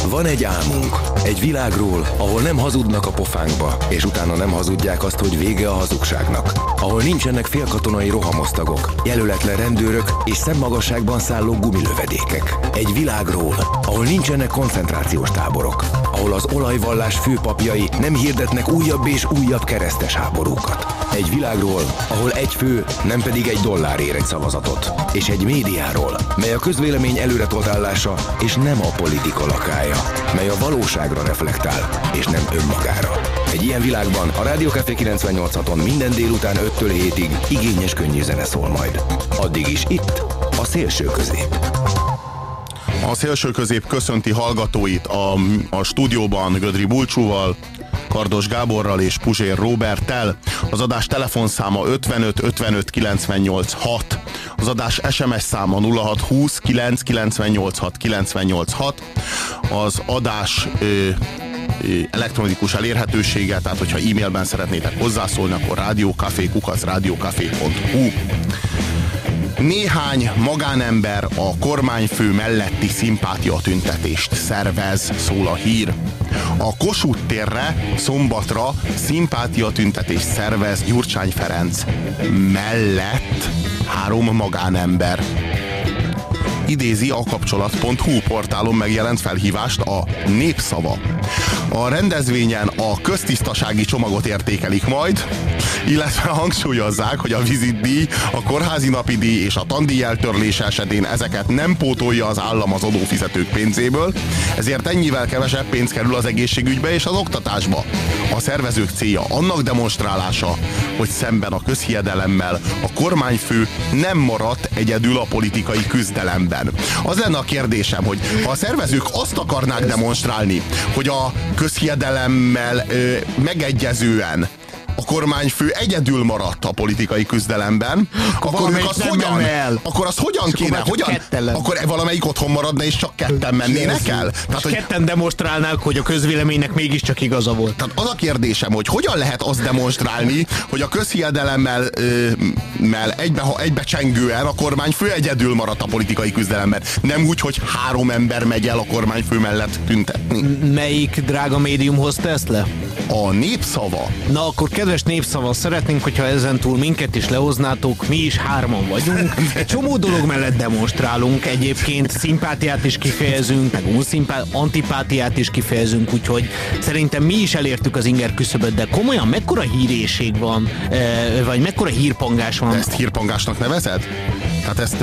Van egy álmunk, egy világról, ahol nem hazudnak a pofánkba, és utána nem hazudják azt, hogy vége a hazugságnak. Ahol nincsenek félkatonai rohamosztagok, jelöletlen rendőrök és szemmagasságban szálló gumilövedékek. Egy világról, ahol nincsenek koncentrációs táborok. Ahol az olajvallás főpapjai nem hirdetnek újabb és újabb keresztes háborúkat. Egy világról, ahol egy fő, nem pedig egy dollár ér egy szavazatot. És egy médiáról, mely a közvélemény előretolt állása és nem a politika lakája, mely a valóságra reflektál és nem önmagára. Egy ilyen világban a Rádió Café 98.6-on minden délután 5-től 7-ig igényes könnyű zene szól majd. Addig is itt a Szélső Közép. A Szélső Közép köszönti hallgatóit a stúdióban Gödri Bulcsúval, Kardos Gáborral és Puzsér Róberttel. Az adás telefonszáma 55 55 98 6. Az adás SMS száma 0620 998 6 998 6. Az adás elektronikus elérhetősége, tehát hogyha e-mailben szeretnétek hozzászólni, akkor rádiókafé@rádiókafé.hu. Néhány magánember a kormányfő melletti szimpátiatüntetést szervez, szól a hír. A Kossuth térre szombatra szimpátiatüntetést szervez Gyurcsány Ferenc mellett 3 magánember. Idézi a kapcsolat.hu portálon megjelent felhívást a Népszava. A rendezvényen a köztisztasági csomagot értékelik majd, illetve hangsúlyozzák, hogy a vizitdíj, a kórházi napidíj és a tandíj eltörlése esetén ezeket nem pótolja az állam az adófizetők pénzéből, ezért ennyivel kevesebb pénz kerül az egészségügybe és az oktatásba. A szervezők célja annak demonstrálása, hogy szemben a közhiedelemmel a kormányfő nem maradt egyedül a politikai küzdelemben. Az lenne a kérdésem, hogy ha a szervezők azt akarnák demonstrálni, hogy a közhiedelemmel megegyezően a kormányfő egyedül maradt a politikai küzdelemben, akkor ők azt hogyan, akkor azt hogyan kéne, akkor valamelyik otthon maradna és csak ketten mennének el? Tehát, hogy ketten demonstrálnák, hogy a közvéleménynek mégiscsak igaza volt. Tehát az a kérdésem, hogy hogyan lehet azt demonstrálni, hogy a közhiedelemmel egybecsengően a kormányfő egyedül maradt a politikai küzdelemben. Nem úgy, hogy 3 ember megy el a kormányfő mellett tüntetni. Melyik drága médium hozta ezt le? A Népszava. Na akkor kedves Népszava, szeretnénk, hogyha ezentúl minket is lehoznátok, mi is 3-an vagyunk. Egy csomó dolog mellett demonstrálunk, egyébként szimpátiát is kifejezünk, meg antipátiát is kifejezünk, úgyhogy szerintem mi is elértük az inger küszöböt, de komolyan mekkora hírérség van, vagy mekkora hírpangás van? De ezt hírpangásnak nevezed? Tehát ez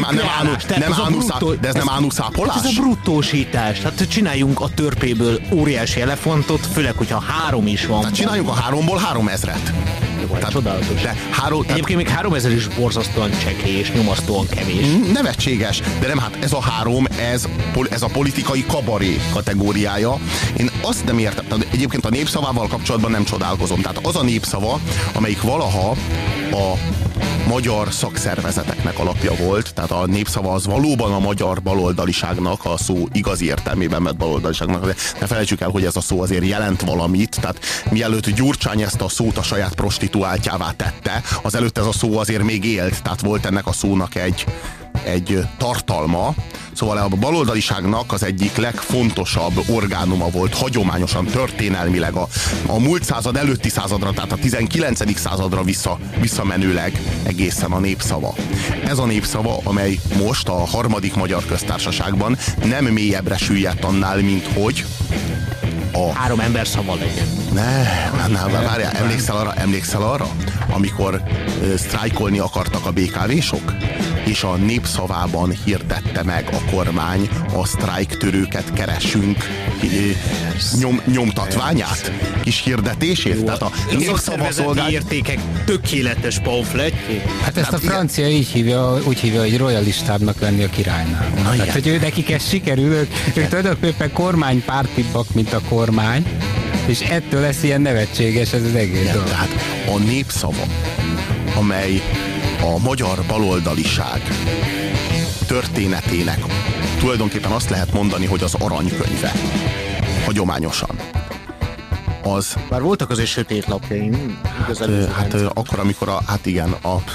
nem ánuszápolás? Ez a bruttósítás. Tehát csináljunk a törpéből óriási elefantot, főleg, hogyha 3 is van. Tehát csináljunk a 3-ból 3000-et. Csodálatos. Egyébként még 3000 is borzasztóan csekély és nyomasztóan kevés. Nevetséges, de nem, hát ez a 3, ez a politikai kabaré kategóriája. Én azt nem értem, tehát egyébként a Népszavával kapcsolatban nem csodálkozom. Tehát az a Népszava, amelyik valaha a magyar szakszervezeteknek alapja volt, tehát a Népszava az valóban a magyar baloldaliságnak, a szó igazi értelmében vett baloldaliságnak, de ne felejtsük el, hogy ez a szó azért jelent valamit, tehát mielőtt Gyurcsány ezt a szót a saját prostituáltjává tette, azelőtt ez a szó azért még élt, tehát volt ennek a szónak egy tartalma. Szóval a baloldaliságnak az egyik legfontosabb orgánuma volt hagyományosan, történelmileg a múlt század előtti századra, tehát a 19. századra visszamenőleg egészen a Népszava. Ez a Népszava, amely most a 3. Magyar Köztársaságban nem mélyebbre süllyedt annál, mint hogy 3 ember szava legyen. Várjál, emlékszel arra, amikor sztrájkolni akartak a BKV-sok? És a Népszavában hirdette meg a kormány a sztrájktörőket keresünk nyomtatványát, kis hirdetését. Jó, tehát a Népszava szolgált... értékek tökéletes pamfletjét. Hát ezt a francia úgy hívja, hogy royalistábbnak lenni a királynál. Tehát, hogy nekik ez sikerül, ők tulajdonképpen kormánypártibbak, mint a kormány, és ettől lesz ilyen nevetséges ez az egész dolog. Tehát a Népszava, amely a magyar baloldaliság történetének tulajdonképpen azt lehet mondani, hogy az aranykönyve. Hagyományosan. az... Bár voltak azért sötét lapjaim. Hát akkor, amikor hát igen,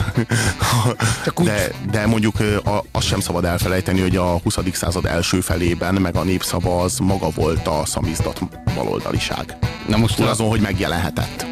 de mondjuk azt sem szabad elfelejteni, hogy a 20. század első felében meg a Népszava az maga volt a szamizdat baloldaliság. Na most azon, hogy megjelenhetett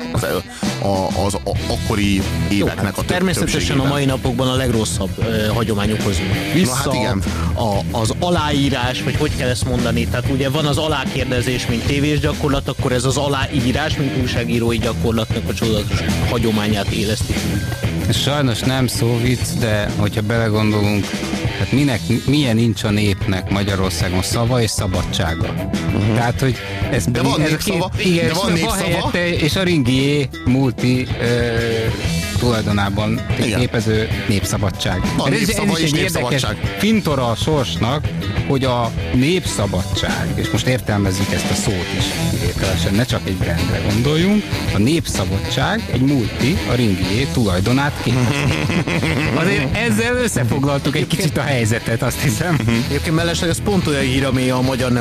az akkori éveknek a természetesen a mai napokban a legrosszabb hagyományokhoz vissza. Hát igen. Az aláírás, vagy hogy kell ezt mondani, tehát ugye van az alákérdezés, mint tévés gyakorlat, akkor ez az aláírás, mint újságírói gyakorlatnak a csodálatos hagyományát éleszti. Sajnos nem szó vicc, de hogyha belegondolunk, hát milyen nincs a népnek Magyarországon szava és szabadsága. Tehát, hogy ez de van népszava, de van népszava. És a Ringié multi tulajdonában képező népszabadság. A népszava és népszabadság. Fintora a sorsnak, hogy a népszabadság, és most értelmezzük ezt a szót is kivételesen, ne csak egy brandre gondoljunk, a népszabadság egy multi, a Ringié tulajdonát képezi. Azért ezzel összefoglaltuk egy kicsit a helyzetet, azt hiszem. Egyébként mellesleg ez pont olyan hír, ami a magyar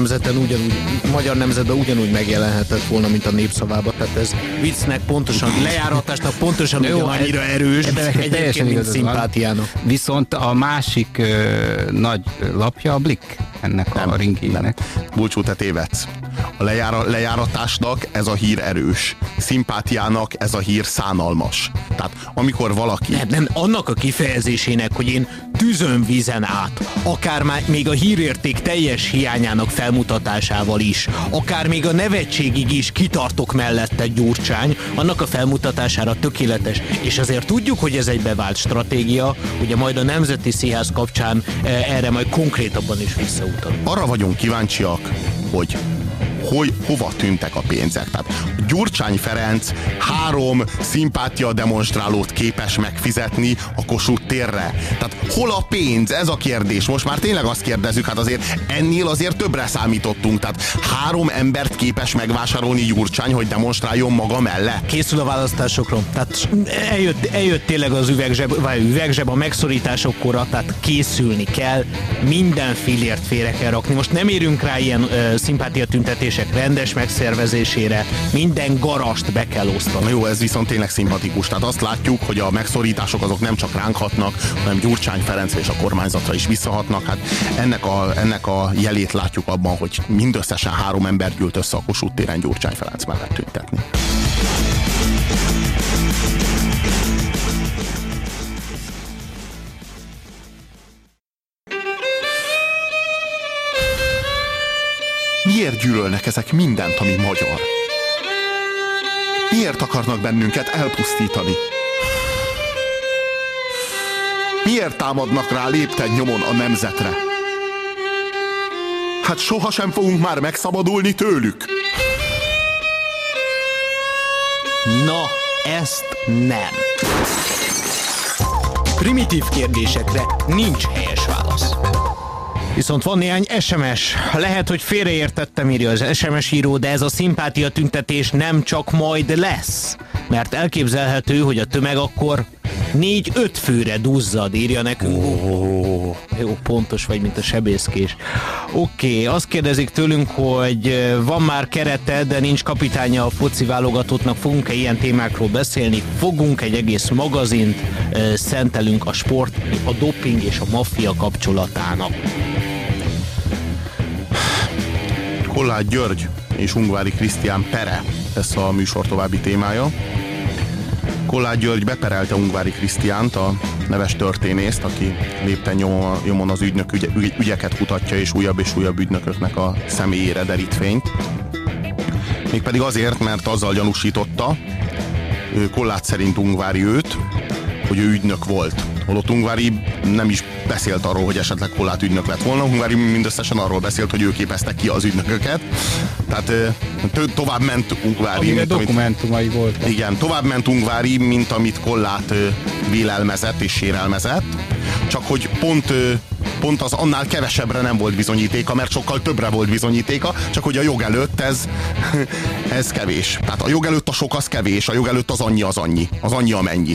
nemzetben ugyanúgy megjelenhetett volna, mint a Népszavában. Tehát ez viccnek pontosan, lejáratásnak pontosan ugyanannyira erős, egyébként, mint szimpátiának. Viszont a másik nagy lapja a Blick ennek a Ringiének. Bulcsú, te tévedsz. A lejáratásnak ez a hír erős. Szimpátiának ez a hír szánalmas. Tehát amikor valaki... Nem, annak a kifejezésének, hogy én tűzön vízen át, akár még a hírérték teljes hiányának felmutatásával is, akár még a nevetségig is kitartok mellette Gyurcsány, annak a felmutatására tökéletes. És azért tudjuk, hogy ez egy bevált stratégia, ugye majd a Nemzeti Színház kapcsán erre majd konkrétabban is visszautalunk. Arra vagyunk kíváncsiak, hogy hova tűntek a pénzek. Tehát Gyurcsány Ferenc 3 szimpátia demonstrálót képes megfizetni a Kossuth térre. Tehát hol a pénz? Ez a kérdés. Most már tényleg azt kérdezzük, hát azért ennél azért többre számítottunk. Tehát 3 embert képes megvásárolni Gyurcsány, hogy demonstráljon maga mellett. Készül a választásokra. Tehát eljött tényleg az üvegzseb a megszorításokkora, tehát készülni kell, minden fillért félre kell rakni. Most nem érünk rá ilyen szimpátia tüntetések rendes megszervezésére, minden garast be kell osztani. Na jó, ez viszont tényleg szimpatikus. Tehát azt látjuk, hogy a megszorítások azok nem csak ránk hatnak, hanem Gyurcsány Ferencre és a kormányzatra is visszahatnak. Hát ennek a jelét látjuk abban, hogy mindösszesen 3 ember gyűlt össze a Kossuth téren Gyurcsány Ferenc mellett tüntetni. Miért gyűlölnek ezek mindent, ami magyar? Miért akarnak bennünket elpusztítani? Miért támadnak rá lépten nyomon a nemzetre? Hát sohasem fogunk már megszabadulni tőlük. Na, ezt nem. Primitív kérdésekre nincs helyes válasz. Viszont van néhány SMS. Lehet, hogy félreértettem, írja az SMS író, de ez a szimpátia tüntetés nem csak majd lesz. Mert elképzelhető, hogy a tömeg akkor 4-5 főre duzzad, írja nekünk. Jó, pontos vagy, mint a sebészkés. Oké, azt kérdezik tőlünk, hogy van már kerete, de nincs kapitánya a foci válogatottnak. Fogunk-e ilyen témákról beszélni? Fogunk, egy egész magazint szentelünk a sport, a doping és a maffia kapcsolatának. Kolláth György és Ungvári Krisztián pere lesz a műsor további témája. Kolláth György beperelte Ungvári Krisztiánt, a neves történészt, aki lépten nyomon az ügynök ügyeket kutatja, és újabb ügynököknek a személyére derít fényt. Mégpedig azért, mert azzal gyanúsította Kolláth szerint Ungvári őt, hogy ő ügynök volt. Holott Ungvári nem is beszélt arról, hogy esetleg Kolláth ügynök lett volna. Ungvári mindösszesen arról beszélt, hogy ő képezte ki az ügynököket. Tehát tovább ment Ungvári. Amire dokumentumai voltak. Igen, tovább ment Ungvári, mint amit Kolláth vélelmezett és sérelmezett. Csak hogy pont az annál kevesebbre nem volt bizonyítéka, mert sokkal többre volt bizonyítéka, csak hogy a jog előtt ez kevés. Tehát a jog előtt a sok az kevés, a jog előtt az annyi amennyi.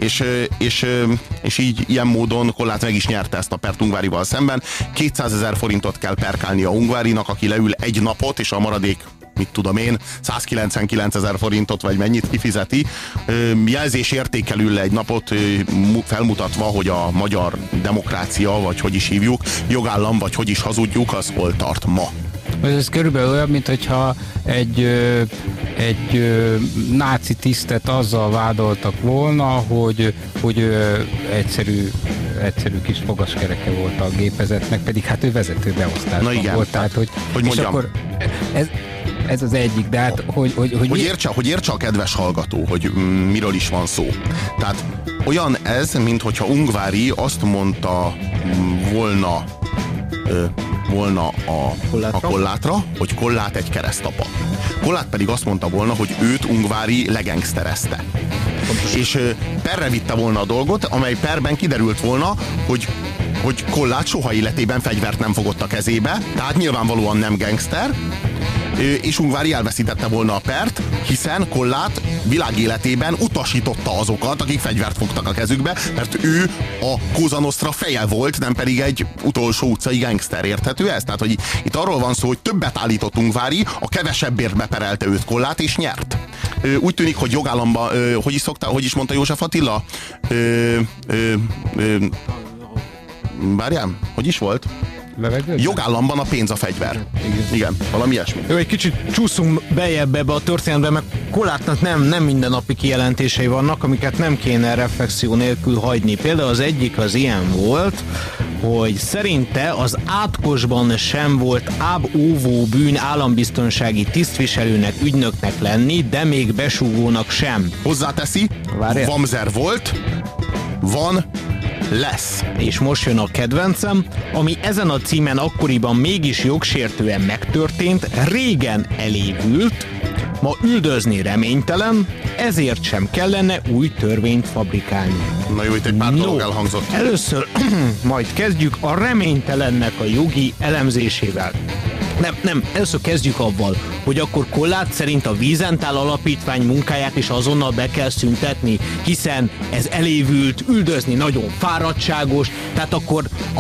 És így ilyen módon Kolláth meg is nyerte ezt a pert Ungvárival szemben. 200 000 forintot kell perkálnia Ungvárinak, aki leül egy napot, és a maradék mit tudom én, 199 000 forintot, vagy mennyit kifizeti, jelzésértékelül egy napot felmutatva, hogy a magyar demokrácia, vagy hogy is hívjuk, jogállam, vagy hogy is hazudjuk, az hol tart ma. Ez körülbelül olyan, mint hogyha egy náci tisztet azzal vádoltak volna, hogy egyszerű kis fogaskereke volt a gépezetnek, pedig hát ő vezető beosztásban volt. Tehát, hogy mondjam. Akkor ez az egyik, de hát hogy értse a kedves hallgató, hogy miről is van szó. Tehát olyan ez, mint hogyha Ungvári azt mondta volna a Kollátra, hogy Kollát egy keresztapa. Kollát pedig azt mondta volna, hogy őt Ungvári legengszterezte. És perre vitte volna a dolgot, amely perben kiderült volna, hogy Kollát soha életében fegyvert nem fogott a kezébe, tehát nyilvánvalóan nem gangster, és Ungvári elveszítette volna a pert, hiszen Kollát világéletében utasította azokat, akik fegyvert fogtak a kezükbe, mert ő a Cosa Nostra feje volt, nem pedig egy utolsó utcai gangster, érthető ez? Tehát, hogy itt arról van szó, hogy többet állított Ungvári, a kevesebbért beperelte őt Kollát, és nyert. Úgy tűnik, hogy jogállamban, hogy is mondta József Attila? Várjál, hogy is volt? Levegőben? Jogállamban a pénz a fegyver. Igen, valami ilyesmi. Jó, egy kicsit csúszunk bejebb ebbe a történetbe, mert Kollátnak nem mindennapi kijelentései vannak, amiket nem kéne reflexió nélkül hagyni. Például az egyik az ilyen volt, hogy szerinte az Átkosban sem volt óvó bűn állambiztonsági tisztviselőnek, ügynöknek lenni, de még besúgónak sem. Hozzáteszi, Vamzer volt, van, lesz. És most jön a kedvencem, ami ezen a címen akkoriban mégis jogsértően megtörtént, régen elévült, ma üldözni reménytelen, ezért sem kellene új törvényt fabrikálni. Na jó, itt egy pár dolog elhangzott. Először majd kezdjük a reménytelennek a jogi elemzésével. Nem, először kezdjük avval, hogy akkor Kollát szerint a Wiesenthal alapítvány munkáját is azonnal be kell szüntetni, hiszen ez elévült, üldözni nagyon fáradtságos, tehát akkor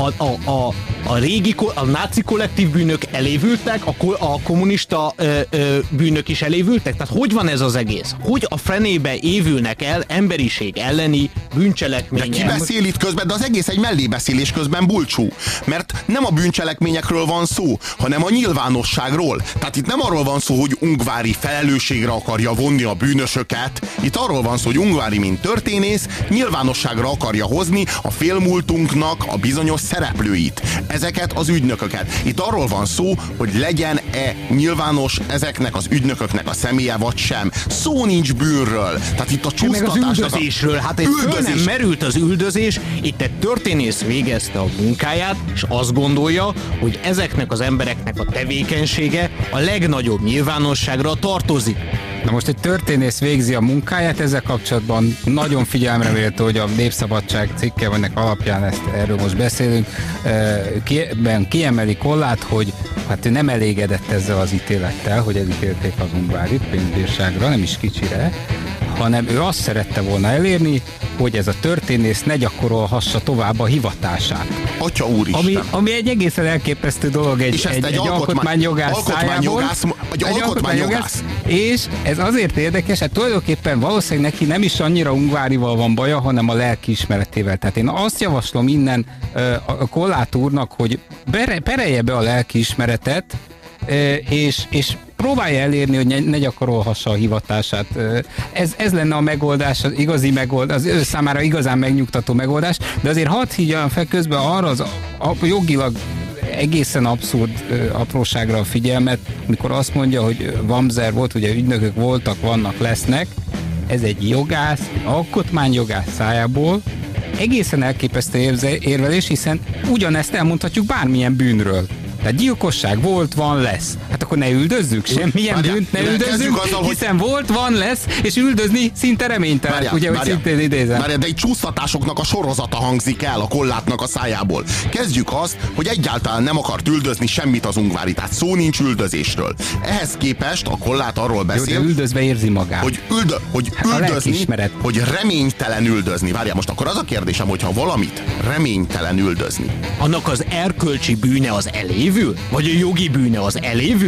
a náci kollektív bűnök elévültek, a kommunista bűnök is elévültek, tehát hogy van ez az egész? Hogy a fenébe évülnek el emberiség elleni bűncselekmények? De ki beszél itt közben, de az egész egy mellébeszélés közben bulcsú, mert nem a bűncselekményekről van szó, hanem a nyilvánosságról. Tehát itt nem arról van szó, hogy Ungvári felelősségre akarja vonni a bűnösöket, itt arról van szó, hogy Ungvári, mint történész, nyilvánosságra akarja hozni a félmúltunknak a bizonyos szereplőit. Ezeket az ügynököket. Itt arról van szó, hogy legyen-e nyilvános ezeknek az ügynököknek a személye, vagy sem. Szó nincs bűnről. Tehát itt a csúsztatásnak... Meg az üldözésről. Hát egy föl nem merült az üldözés, itt egy történész végezte a munkáját, és azt gondolja, hogy ezeknek az embereknek a tevékenysége a legnagyobb nyilvánosságra tartozik. Na most egy történész végzi a munkáját, ezzel kapcsolatban nagyon figyelemre méltó, hogy a Népszabadság cikke, ennek alapján erről most beszélünk, kiemeli Kollát, hogy hát ő nem elégedett ezzel az ítélettel, hogy elítélték az Ungvárit pénzbírságra, nem is kicsire, hanem ő azt szerette volna elérni, hogy ez a történész ne gyakorolhassa tovább a hivatását. Atya úristen! Ami egy egészen elképesztő dolog egy alkotmányjogász szájából. Egy alkotmányjogász. És ez azért érdekes, hát tulajdonképpen valószínűleg neki nem is annyira Ungvárival van baja, hanem a lelkiismeretével. Tehát én azt javaslom innen a Kollát úrnak, hogy perelje be a lelkiismeretet, és próbálja elérni, hogy ne gyakorolhassa a hivatását. Ez lenne a megoldás, az igazi megoldás, az ő számára igazán megnyugtató megoldás, de azért hadd higgyam fel közben arra az jogilag egészen abszurd apróságra a figyelmet, amikor azt mondja, hogy Vamzer volt, ugye ügynökök voltak, vannak, lesznek. Ez egy jogász, alkotmányjogász szájából egészen elképesztő érvelés, hiszen ugyanezt elmondhatjuk bármilyen bűnről. Tehát gyilkosság volt, van, lesz. Hát akkor ne üldözzük, semmilyen bűnt ne üldözzük, hiszen volt, van, lesz, és üldözni szinte reménytelen. Ugye, hogy szintén idézem. De egy csúsztatásoknak a sorozata hangzik el a Kollátnak a szájából. Kezdjük azt, hogy egyáltalán nem akart üldözni semmit az Ungvári, tehát szó nincs üldözésről. Ehhez képest a Kollát arról beszél, jó, de üldözve érzi magát. Hogy üldözni, hogy reménytelen üldözni. Várjál, most akkor az a kérdésem, hogyha valamit reménytelen üldözni. Annak az erkölcsi bűne az elévül? Vagy a jogi bűne az elévül?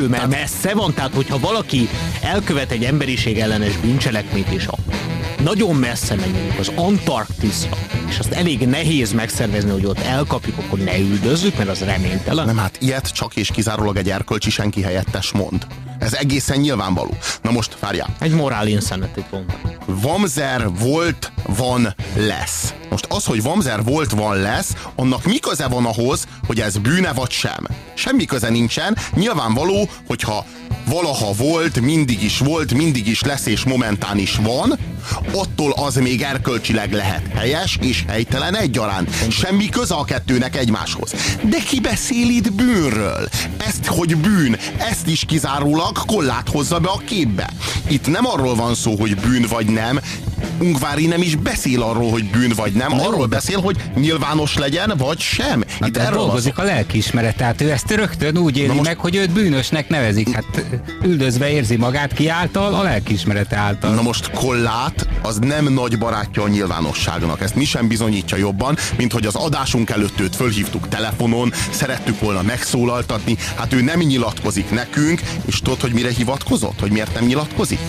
ettől már messze van, tehát hogyha valaki elkövet egy emberiség ellenes bűncselekményt, és nagyon messze megyünk az Antarktiszra, és azt elég nehéz megszervezni, hogy ott elkapjuk, akkor ne üldözzük, mert az reménytelen. Nem, hát ilyet csak és kizárólag egy erkölcsi senki helyettes mond. Ez egészen nyilvánvaló. Na most, várjál. Egy morál insanity pont. Vamzer volt, van, lesz. Most az, hogy vamzer volt, van, lesz, annak mi köze van ahhoz, hogy ez bűne vagy sem? Semmi köze nincsen. Nyilvánvaló, hogyha valaha volt, mindig is lesz, és momentán is van, attól az még erkölcsileg lehet helyes és helytelen egyaránt. Semmi köze a kettőnek egymáshoz. De ki beszél itt bűnről? Ezt, hogy bűn, ezt is kizárólag Kollát hozza be a képbe. Itt nem arról van szó, hogy bűn vagy nem. Ungvári nem is beszél arról, hogy bűn vagy nem. Arról beszél, hogy nyilvános legyen, vagy sem. Itt erről dolgozik a lelkiismeret, tehát ő ezt rögtön úgy éli meg, hogy őt bűnösnek nevezik. Hát üldözve érzi magát ki által, a lelkiismerete által. Na most Kollát az nem nagy barátja a nyilvánosságnak. Ezt mi sem bizonyítja jobban, mint hogy az adásunk előtt őt fölhívtuk telefonon, szerettük volna megszólaltatni. Hát ő nem nyilatkozik nekünk, és tudod, hogy mire hivatkozott? Hogy miért nem nyilatkozik?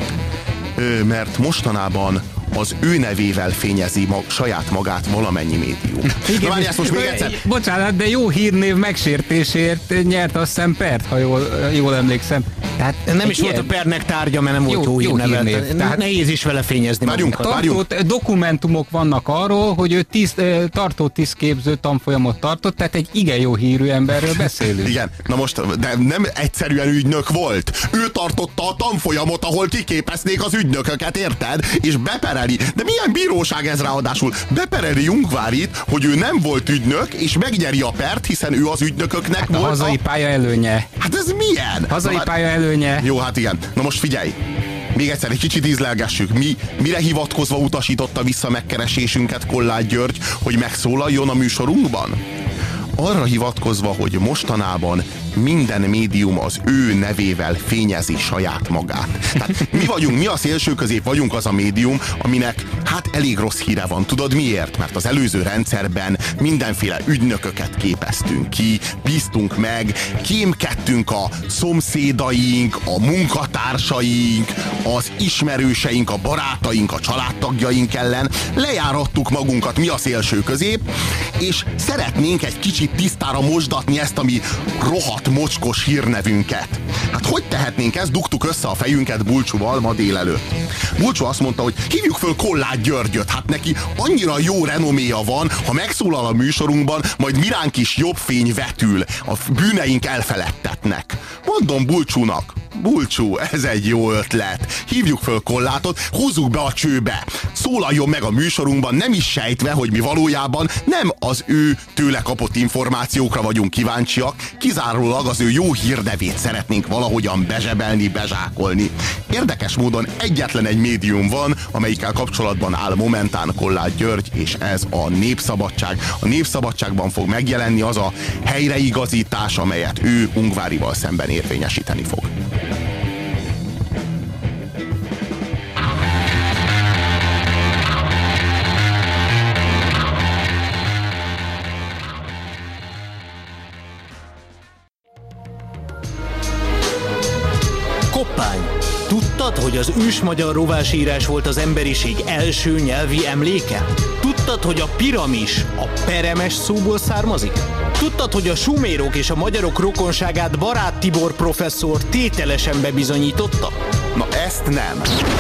Mert mostanában az ő nevével fényezi saját magát valamennyi médium. Igen, várj, ezt most még egyszer. Bocsánat, de jó hírnév megsértésért nyert azt hiszem pert, ha jól emlékszem. Tehát nem is volt a pernek tárgya, mert nem volt jó hírnév. Tehát nehéz is vele fényezni. Dokumentumok vannak arról, hogy ő tartó tisztképző tanfolyamot tartott, tehát egy igen jó hírű emberről beszélünk. Igen, na most, de nem egyszerűen ügynök volt. Ő tartotta a tanfolyamot, ahol kiképeznék az ügynököket, érted? És bepereli. De milyen bíróság ez ráadásul? Bepereli Ungvárit, hogy ő nem volt ügynök, és megnyeri a pert, hiszen ő az ügynököknek volt a hazai pálya előnye. Hát ez milyen? Hazai pálya előnye. Jó, hát igen. Na most figyelj. Még egyszer egy kicsit ízlelgessük. Mire hivatkozva utasította vissza megkeresésünket Kollát György, hogy megszólaljon a műsorunkban? Arra hivatkozva, hogy mostanában minden médium az ő nevével fényezi saját magát. Tehát mi a szélső közép vagyunk az a médium, aminek hát elég rossz híre van. Tudod miért? Mert az előző rendszerben mindenféle ügynököket képeztünk ki, bíztunk meg, kémkedtünk a szomszédaink, a munkatársaink, az ismerőseink, a barátaink, a családtagjaink ellen, lejárattuk magunkat, mi a szélső közép, és szeretnénk egy kicsit tisztára mosdatni ezt a mi rohadt mocskos hírnevünket. Hát hogy tehetnénk ezt? Dugtuk össze a fejünket Bulcsúval ma délelőtt. Bulcsú azt mondta, hogy hívjuk föl Kollát Györgyöt, hát neki annyira jó renoméja van, ha megszólal a műsorunkban, majd miránk is jobb fény vetül, a bűneink elfeledtetnek. Mondom Bulcsúnak, Bulcsú, ez egy jó ötlet. Hívjuk föl Kollátot, húzzuk be a csőbe. Szólaljon meg a műsorunkban, nem is sejtve, hogy mi valójában nem az ő tőle kapott információkra vagyunk kíváncsiak, kizárólag az ő jó hírnevét szeretnénk valahogyan bezsebelni, bezsákolni. Érdekes módon egyetlen egy médium van, amelyikkel kapcsolatban áll momentán Kollát György, és ez a Népszabadság. A Népszabadságban fog megjelenni az a helyreigazítás, amelyet ő Ungvárival szemben érvényesíteni fog. Koppány! Tudtad, hogy az ősmagyar rovásírás volt az emberiség első nyelvi emléke? Tudtad, hogy a piramis a peremes szóból származik? Tudtad, hogy a sumérok és a magyarok rokonságát Barát Tibor professzor tételesen bebizonyította? Na ezt nem.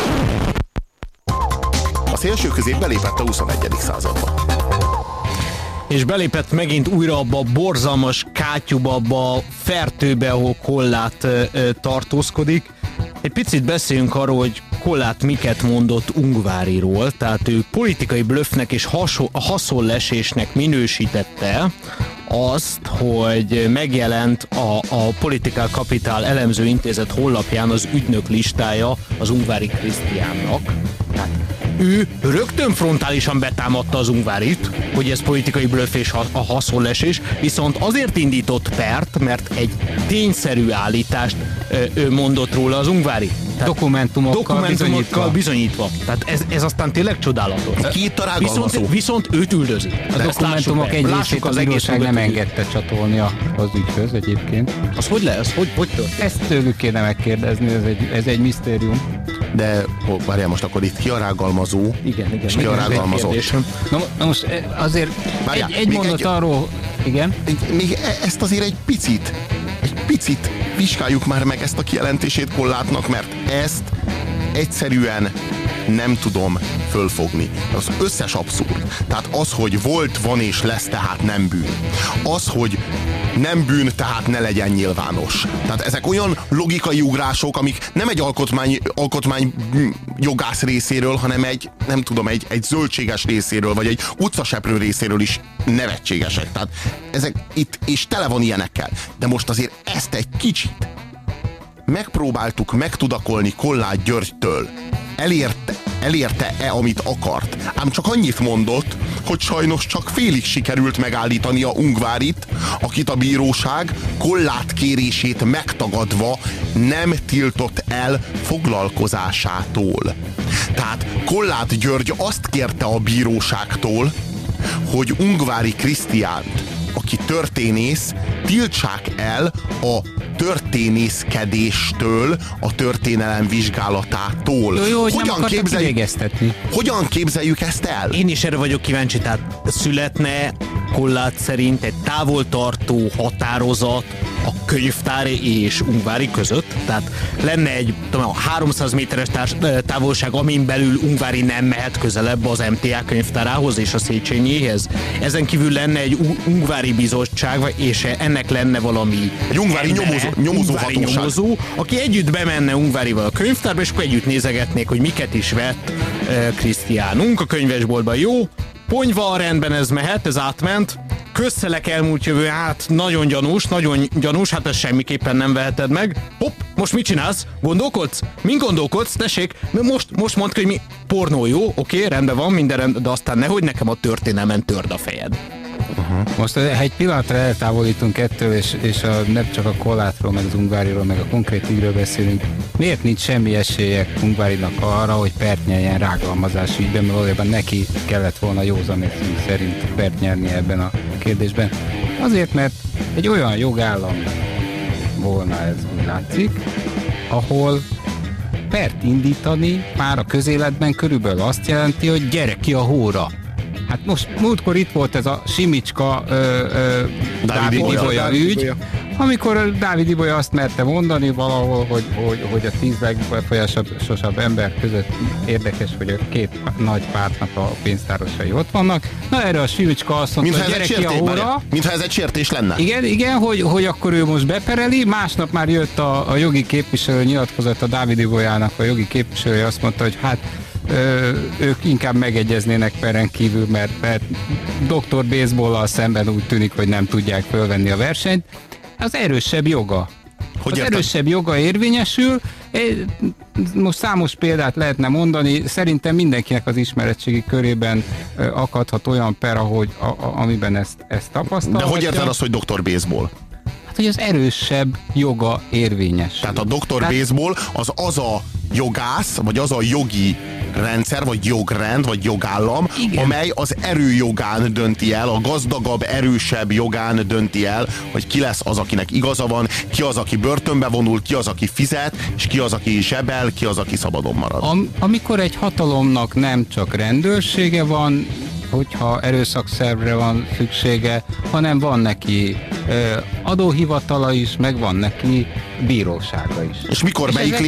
A szélső közép belépett a 21. századba. És belépett megint újra abba a borzalmas kátyúba, abba a fertőbe, ahol Kollát tartózkodik. Egy picit beszéljünk arról, hogy Kollát miket mondott Ungváriról, tehát ő politikai blöffnek és haszonlesésnek minősítette azt, hogy megjelent a Political Capital elemző intézet honlapján az ügynök listája az Ungvári Krisztiánnak. Tehát ő rögtön frontálisan betámadta az Ungvárit, hogy ez politikai blöff és a haszonlesés, viszont azért indított pert, mert egy tényszerű állítást mondott róla az Ungvári. Dokumentumokkal bizonyítva. Tehát ez aztán tényleg csodálatos. Ki itt a rágalmazó? Viszont őt üldözi. A dokumentumok egy részét az bíróság nem engedte csatolni az ügyhöz egyébként. Az hogy lesz? Hogy történt? Ezt tőlük kéne megkérdezni, ez egy misztérium. De várjál, most akkor itt ki a rágalmazó? Igen. És ki a rágalmazott? Na most azért Várjál, egy mondat arról, igen. Még ezt azért egy picit vizsgáljuk már meg ezt a kijelentését Kollátnak, mert ezt egyszerűen nem tudom fölfogni. Az összes abszurd. Tehát az, hogy volt, van és lesz, tehát nem bűn. Az, hogy nem bűn, tehát ne legyen nyilvános. Tehát ezek olyan logikai ugrások, amik nem egy alkotmány jogász részéről, hanem egy zöldséges részéről, vagy egy utcaseprő részéről is nevetségesek. Tehát ezek itt, és tele van ilyenekkel. De most azért ezt egy kicsit megpróbáltuk megtudakolni Kolláth Györgytől. Elérte-e, amit akart? Ám csak annyit mondott, hogy sajnos csak félig sikerült megállítania Ungvárit, akit a bíróság Kolláth kérését megtagadva nem tiltott el foglalkozásától. Tehát Kolláth György azt kérte a bíróságtól, hogy Ungvári Krisztiánt, aki történész, tiltsák el a történészkedéstől, a történelem vizsgálatától. Jó, hogy nem akartak kivégeztetni. Hogyan képzeljük ezt el? Én is erre vagyok kíváncsi, tehát születne Kolláth szerint egy távoltartó határozat a könyvtár és Ungvári között, tehát lenne egy 300 méteres távolság, amin belül Ungvári nem mehet közelebb az MTA könyvtárához és a Széchenyéhez. Ezen kívül lenne egy Ungvári bizottság, és ennek lenne valami egy Ungvári nyomozó, aki együtt bemenne Ungvárival a könyvtárba, és akkor együtt nézegetnék, hogy miket is vett Krisztiánunk a könyvesboltban. Jó, ponyva, rendben, ez mehet, ez átment. Közszelek elmúlt jövő, hát nagyon gyanús, hát ezt semmiképpen nem veheted meg. Hopp, most mit csinálsz? Gondolkodsz? Min gondolkodsz? Tessék, most mondd, hogy mi pornó, jó? Oké, rendben van, minden rendben, de aztán nehogy nekem a történelmen törd a fejed. Most egy pillanatra eltávolítunk ettől, és nem csak a Kolláthról, meg az Ungváriról, meg a konkrét ügyről beszélünk. Miért nincs semmi esélye Ungvárinak arra, hogy pert nyerjen rágalmazás ügyben, mert valójában neki kellett volna józan eszünk szerint pert nyerni ebben a kérdésben? Azért, mert egy olyan jogállam volna ez, úgy látszik, ahol pert indítani már a közéletben körülbelül azt jelenti, hogy gyere ki a hóra. Hát most múltkor itt volt ez a Simicska Dávid Ibolya ügy, amikor Dávid Ibolya azt merte mondani valahol, hogy a 10 legbefolyásosabb ember között érdekes, hogy a két nagy pártnak a pénztárosai ott vannak. Na erre a Simicska azt mondta, hogy gyere ki a hóra. Mintha ez egy sértés lenne. Igen, hogy akkor ő most bepereli. Másnap már jött a jogi képviselő nyilatkozat, a Dávid Ibolyának a jogi képviselője azt mondta, hogy hát ők inkább megegyeznének peren kívül, mert Dr. Baseball-al szemben úgy tűnik, hogy nem tudják fölvenni a versenyt. Az erősebb joga. Erősebb joga érvényesül. Most számos példát lehetne mondani. Szerintem mindenkinek az ismeretségi körében akadhat olyan per, amiben ezt tapasztalhatja. De hogy érted azt, hogy Dr. Baseball? Hát, hogy az erősebb joga érvényesül. Tehát a Dr. Baseball az a jogász, vagy az a jogi rendszer, vagy jogrend, vagy jogállam, igen, amely az erőjogán dönti el, a gazdagabb, erősebb jogán dönti el, hogy ki lesz az, akinek igaza van, ki az, aki börtönbe vonul, ki az, aki fizet, és ki az, aki zsebel, ki az, aki szabadon marad. Amikor egy hatalomnak nem csak rendőrsége van, hogyha erőszakszervre van szüksége, hanem van neki adóhivatala is, meg van neki bírósága is. És mikor melyik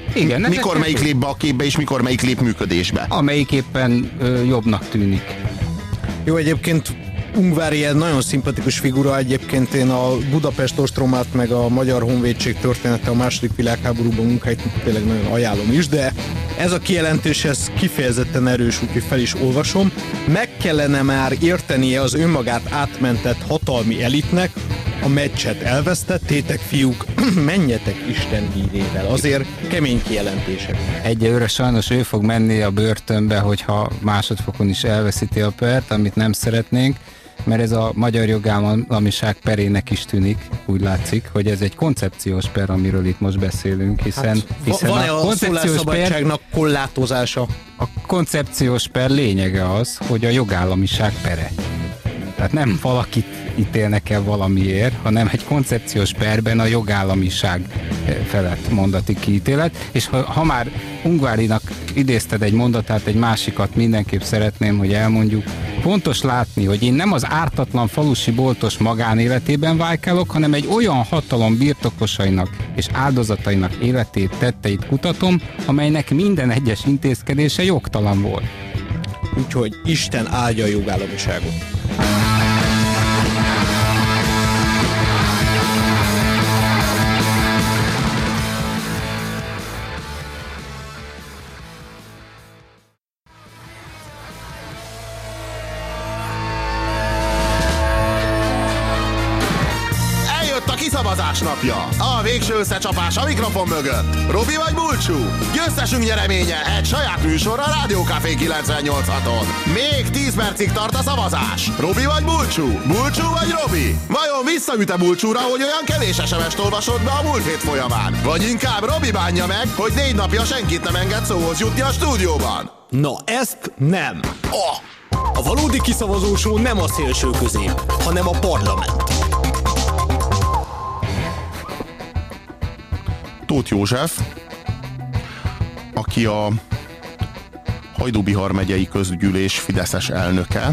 lép be a képbe, és mikor melyik lép működésbe? Amelyik éppen jobbnak tűnik. Jó, egyébként Ungvári egy nagyon szimpatikus figura, egyébként én a Budapest ostromát meg a Magyar Honvédség története a II. Világháborúban munkáit tényleg nagyon ajánlom is, de ez a kijelentés, ez kifejezetten erős, úgyhogy fel is olvasom. Meg kellene már értenie az önmagát átmentett hatalmi elitnek, A meccset elvesztettétek, fiúk, menjetek Isten hírével. Azért kemény kijelentések. Egyelőre sajnos ő fog menni a börtönbe, hogyha másodfokon is elveszíti a pert, amit nem szeretnénk, mert ez a magyar jogállamiság perének is tűnik, úgy látszik, hogy ez egy koncepciós per, amiről itt most beszélünk, hiszen van-e a a koncepciós szólásszabadságnak korlátozása? A koncepciós per lényege az, hogy a jogállamiság pere. Tehát nem valakit ítélnek el valamiért, hanem egy koncepciós perben a jogállamiság felett mondati kiítélet, és ha már Ungvárinak idézted egy mondatát, egy másikat mindenképp szeretném, hogy elmondjuk. Fontos látni, hogy én nem az ártatlan falusi boltos magánéletében vájkálok, hanem egy olyan hatalom birtokosainak és áldozatainak életét, tetteit kutatom, amelynek minden egyes intézkedése jogtalan volt. Úgyhogy Isten áldja a jogállamiságot. Szavazás napja. A végső összecsapás a mikrofon mögött. Robi vagy Bulcsú? Győztesünk nyereménye egy saját műsor a Rádió Café 98.6-on. Még 10 percig tart a szavazás. Robi vagy Bulcsú? Bulcsú vagy Robi? Vajon visszaüt-e Bulcsúra, hogy olyan kevés SMS-t olvasott be a múlt hét folyamán? Vagy inkább Robi bánja meg, hogy 4 napja senkit nem enged szóhoz jutni a stúdióban? Na ezt nem. A valódi kiszavazósó nem a szélső közép, hanem a parlament. Tóth József, aki a Hajdú-Bihar megyei közgyűlés fideszes elnöke,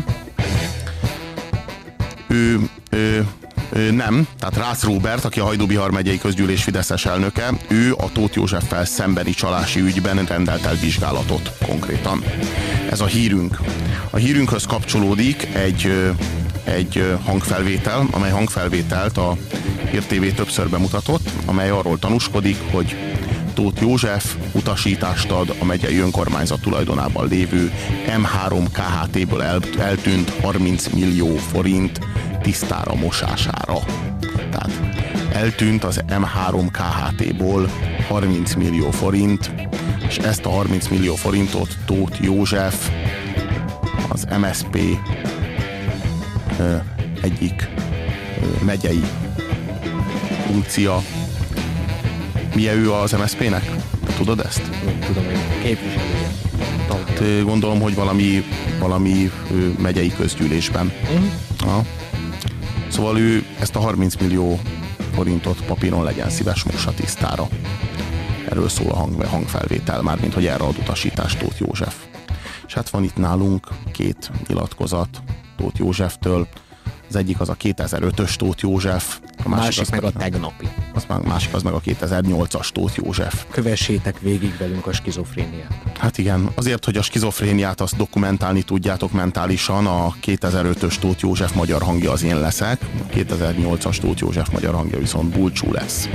nem, tehát Rácz Róbert, aki a Hajdú-Bihar megyei közgyűlés fideszes elnöke, ő a Tóth Józseffel szembeni csalási ügyben rendelt el vizsgálatot konkrétan. Ez a hírünk. A hírünkhöz kapcsolódik egy hangfelvétel, amely hangfelvételt a Hír TV többször bemutatott, amely arról tanúskodik, hogy Tóth József utasítást ad a megyei önkormányzat tulajdonában lévő M3 KHT-ből eltűnt 30 millió forint tisztára mosására. Tehát eltűnt az M3 KHT-ból 30 millió forint, és ezt a 30 millió forintot Tóth József, az MSZP egyik megyei funkcia. Milyen ő az MSZP-nek? Tudod ezt? Tudom, én képviselője. Gondolom, hogy valami megyei közgyűlésben. Szóval ő ezt a 30 millió forintot papíron legyen szíves mossa tisztára. Erről szól a hangfelvétel, mármint hogy erre ad utasítást Tóth József. És hát van itt nálunk 2 nyilatkozat Tóth Józseftől. Az egyik az a 2005-ös Tóth József, a másik meg a tegnapi. Másik az meg a 2008-as Tóth József. Kövessétek végig velünk a skizofréniát. Hát igen, azért, hogy a skizofréniát azt dokumentálni tudjátok mentálisan, a 2005-ös Tóth József magyar hangja az én leszek, a 2008-as Tóth József magyar hangja viszont Bulcsú lesz.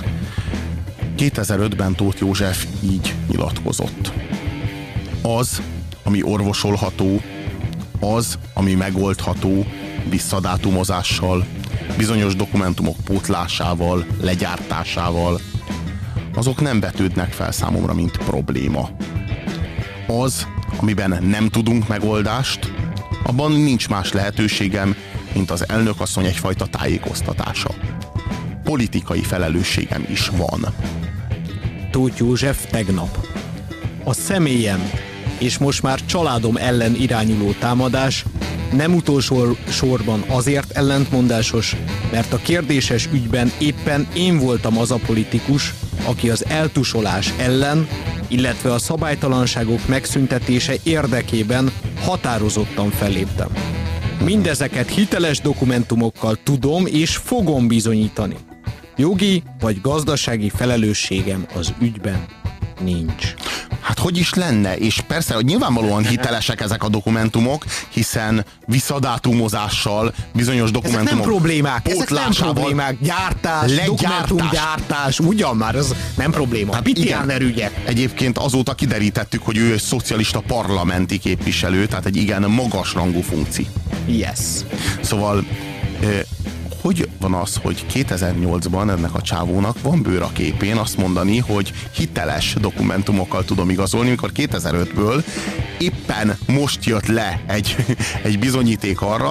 2005-ben Tóth József így nyilatkozott. Az, ami orvosolható, az, ami megoldható, visszadátumozással, bizonyos dokumentumok pótlásával, legyártásával, azok nem vetődnek fel számomra, mint probléma. Az, amiben nem tudunk megoldást, abban nincs más lehetőségem, mint az elnökasszony egyfajta tájékoztatása. Politikai felelősségem is van. Tóth József tegnap. A személyem és most már családom ellen irányuló támadás nem utolsó sorban azért ellentmondásos, mert a kérdéses ügyben éppen én voltam az a politikus, aki az eltusolás ellen, illetve a szabálytalanságok megszüntetése érdekében határozottan felléptem. Mindezeket hiteles dokumentumokkal tudom és fogom bizonyítani. Jogi vagy gazdasági felelősségem az ügyben nincs. Hát hogy is lenne? És persze, hogy nyilvánvalóan hitelesek ezek a dokumentumok, hiszen visszadátumozással bizonyos dokumentumok ezek nem problémák, gyártás, dokumentumgyártás, ugyan már, ez nem probléma. Hát Pitjáner ügyek. Egyébként azóta kiderítettük, hogy ő egy szocialista parlamenti képviselő, tehát egy igen magas rangú funkció. Yes. Szóval hogy van az, hogy 2008-ban ennek a csávónak van bőr a képén azt mondani, hogy hiteles dokumentumokkal tudom igazolni, mikor 2005-ből éppen most jött le egy bizonyíték arra,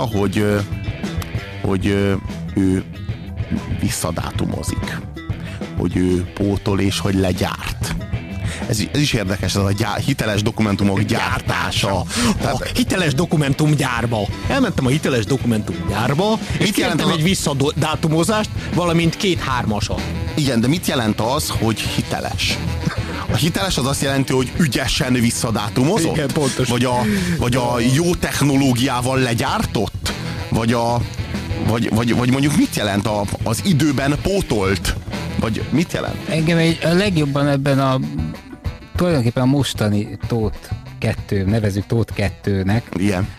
hogy ő visszadátumozik, hogy ő pótol és hogy legyárt. Ez is érdekes, ez a hiteles dokumentumok gyártása. A hiteles dokumentumgyárba. Elmentem a hiteles dokumentumgyárba, és kértem egy visszadátumozást, valamint 2 3-asat. Igen, de mit jelent az, hogy hiteles? A hiteles az azt jelenti, hogy ügyesen visszadátumozott? Igen, pontosan. Vagy a jó technológiával legyártott? Vagy mondjuk mit jelent az időben pótolt? Vagy mit jelent? Engem a legjobban ebben tulajdonképpen a mostani Tóth 2, nevezzük Tóth 2-nek. Igen.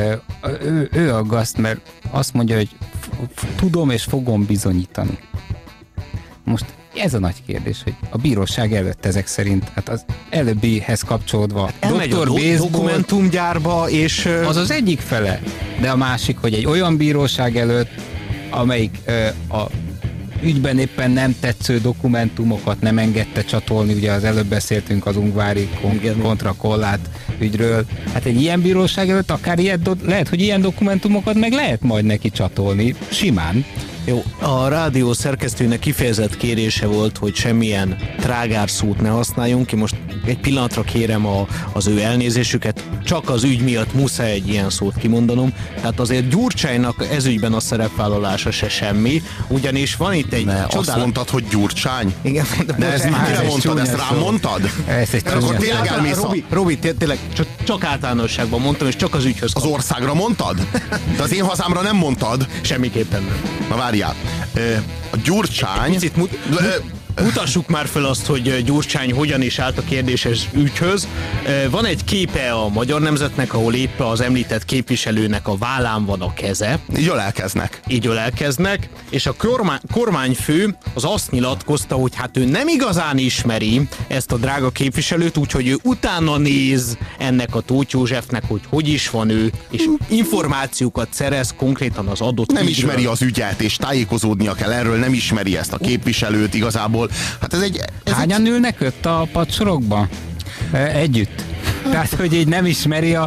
Ő aggaszt, mert azt mondja, hogy tudom és fogom bizonyítani. Most ez a nagy kérdés, hogy a bíróság előtt ezek szerint, hát az előbbihez kapcsolódva elmegy a dokumentumgyárba, és... Az egyik fele, de a másik, hogy egy olyan bíróság előtt, amelyik a ügyben éppen nem tetsző dokumentumokat nem engedte csatolni, ugye az előbb beszéltünk az Ungvári kontra Kollát ügyről. Hát egy ilyen bíróság előtt akár lehet, hogy ilyen dokumentumokat meg lehet majd neki csatolni, simán. Jó, a rádió szerkesztőnek kifejezett kérése volt, hogy semmilyen trágárszót ne használjunk ki. Most egy pillanatra kérem az ő elnézésüket, csak az ügy miatt muszáj egy ilyen szót kimondanom. Tehát azért Gyurcsánynak ezügyben a szerepvállalása se semmi, ugyanis van itt egy Azt mondtad, hogy Gyurcsány? Igen, de ezt mire mondtad? Ezt rám mondtad? Akkor tényleg elmész Robi, tényleg csak általánosságban mondtam, és csak az ügyhöz az országra mondtad? De az én hazámra nem mondtad? Semmiképpen nem. Na várjál, a Gyurcsány... Picit mutassuk már fel azt, hogy Gyurcsány hogyan is állt a kérdéses ügyhöz. Van egy képe a Magyar Nemzetnek, ahol épp az említett képviselőnek a vállán van a keze. Így ölelkeznek, és a kormányfő az azt nyilatkozta, hogy hát ő nem igazán ismeri ezt a drága képviselőt, úgyhogy ő utána néz ennek a Tóth Józsefnek, hogy is van ő, és információkat szerez konkrétan az adott nem ügyről. Ismeri az ügyet, és tájékozódnia kell erről, nem ismeri ezt a képviselőt igazából. Hát Hányan ülnek ott a padsorokban? Együtt. Tehát, hogy így nem ismeri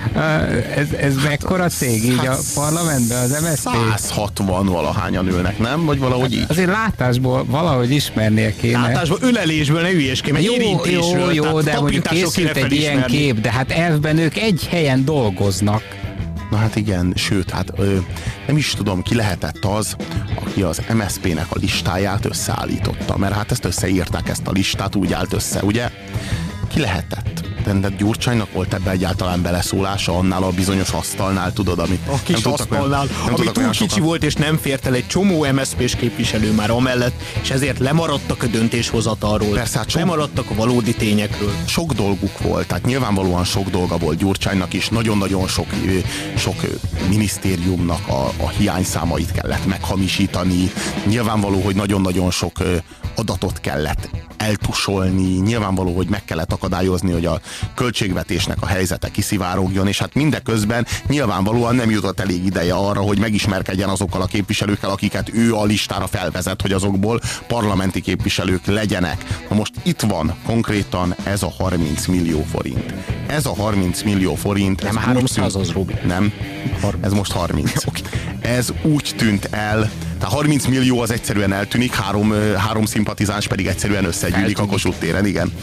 ez mekkora cég így a parlamentben, az MSZP? 160 valahányan ülnek, nem? Vagy valahogy így? Azért látásból valahogy ismernie kéne. Látásból, ölelésből, ne ügyesként, mert érintésről. Jó, de mondjuk készült egy ilyen kép, de hát elvben ők egy helyen dolgoznak. Na hát igen, sőt, hát nem is tudom, ki lehetett az, aki az MSZP-nek a listáját összeállította, mert hát ezt összeírták, ezt a listát, úgy állt össze, ugye? Ki lehetett? De Gyurcsánynak volt ebbe egyáltalán beleszólása annál a bizonyos asztalnál, tudod, amit... A kis asztalnál, ami túl kicsi volt, és nem fért el egy csomó MSZP-s képviselő már amellett, és ezért lemaradtak a döntéshozatalról. Persze, hát lemaradtak a valódi tényekről. Sok dolguk volt, tehát nyilvánvalóan sok dolga volt Gyurcsánynak is, nagyon-nagyon sok minisztériumnak a hiányszámait kellett meghamisítani, nyilvánvaló, hogy nagyon-nagyon sok adatot kellett eltusolni, nyilvánvaló, hogy meg kellett akadályozni, hogy a költségvetésnek a helyzete kiszivárogjon, és hát mindeközben nyilvánvalóan nem jutott elég ideje arra, hogy megismerkedjen azokkal a képviselőkkel, akiket ő a listára felvezet, hogy azokból parlamenti képviselők legyenek. Na most itt van konkrétan ez a 30 millió forint. Ez a 30 millió forint... Nem 300 az, Robi. Nem, ez most 30. Ez úgy tűnt el, tehát 30 millió az egyszerűen eltűnik, három szimpatizáns pedig egyszerűen összegyűlik a Kossuth téren, igen.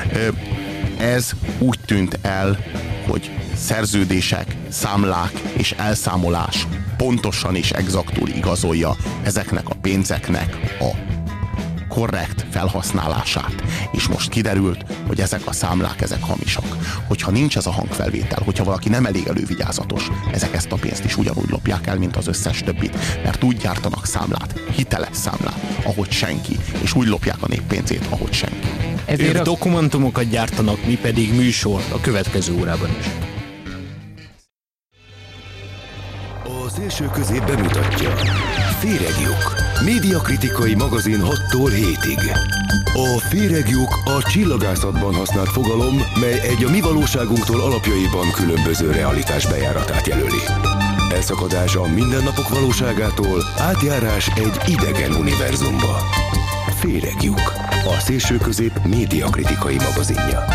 Ez úgy tűnt el, hogy szerződések, számlák és elszámolás pontosan és exaktul igazolja ezeknek a pénzeknek a korrekt felhasználását. És most kiderült, hogy ezek a számlák, ezek hamisak. Hogyha nincs ez a hangfelvétel, hogyha valaki nem elég elővigyázatos, ezek ezt a pénzt is ugyanúgy lopják el, mint az összes többit, mert úgy gyártanak számlát, hiteles számlát, ahogy senki, és úgy lopják a nép pénzét, ahogy senki. Ők dokumentumokat gyártanak, mi pedig műsort a következő órában is. A Szélső Közép bemutatja. Féreglyuk. Médiakritikai magazin 6-tól 7-ig. A féreglyuk a csillagászatban használt fogalom, mely egy a mi valóságunktól alapjaiban különböző realitás bejáratát jelöli. Elszakadás a mindennapok valóságától, átjárás egy idegen univerzumba. Féreglyuk, a szélsőközép médiakritikai magazinja.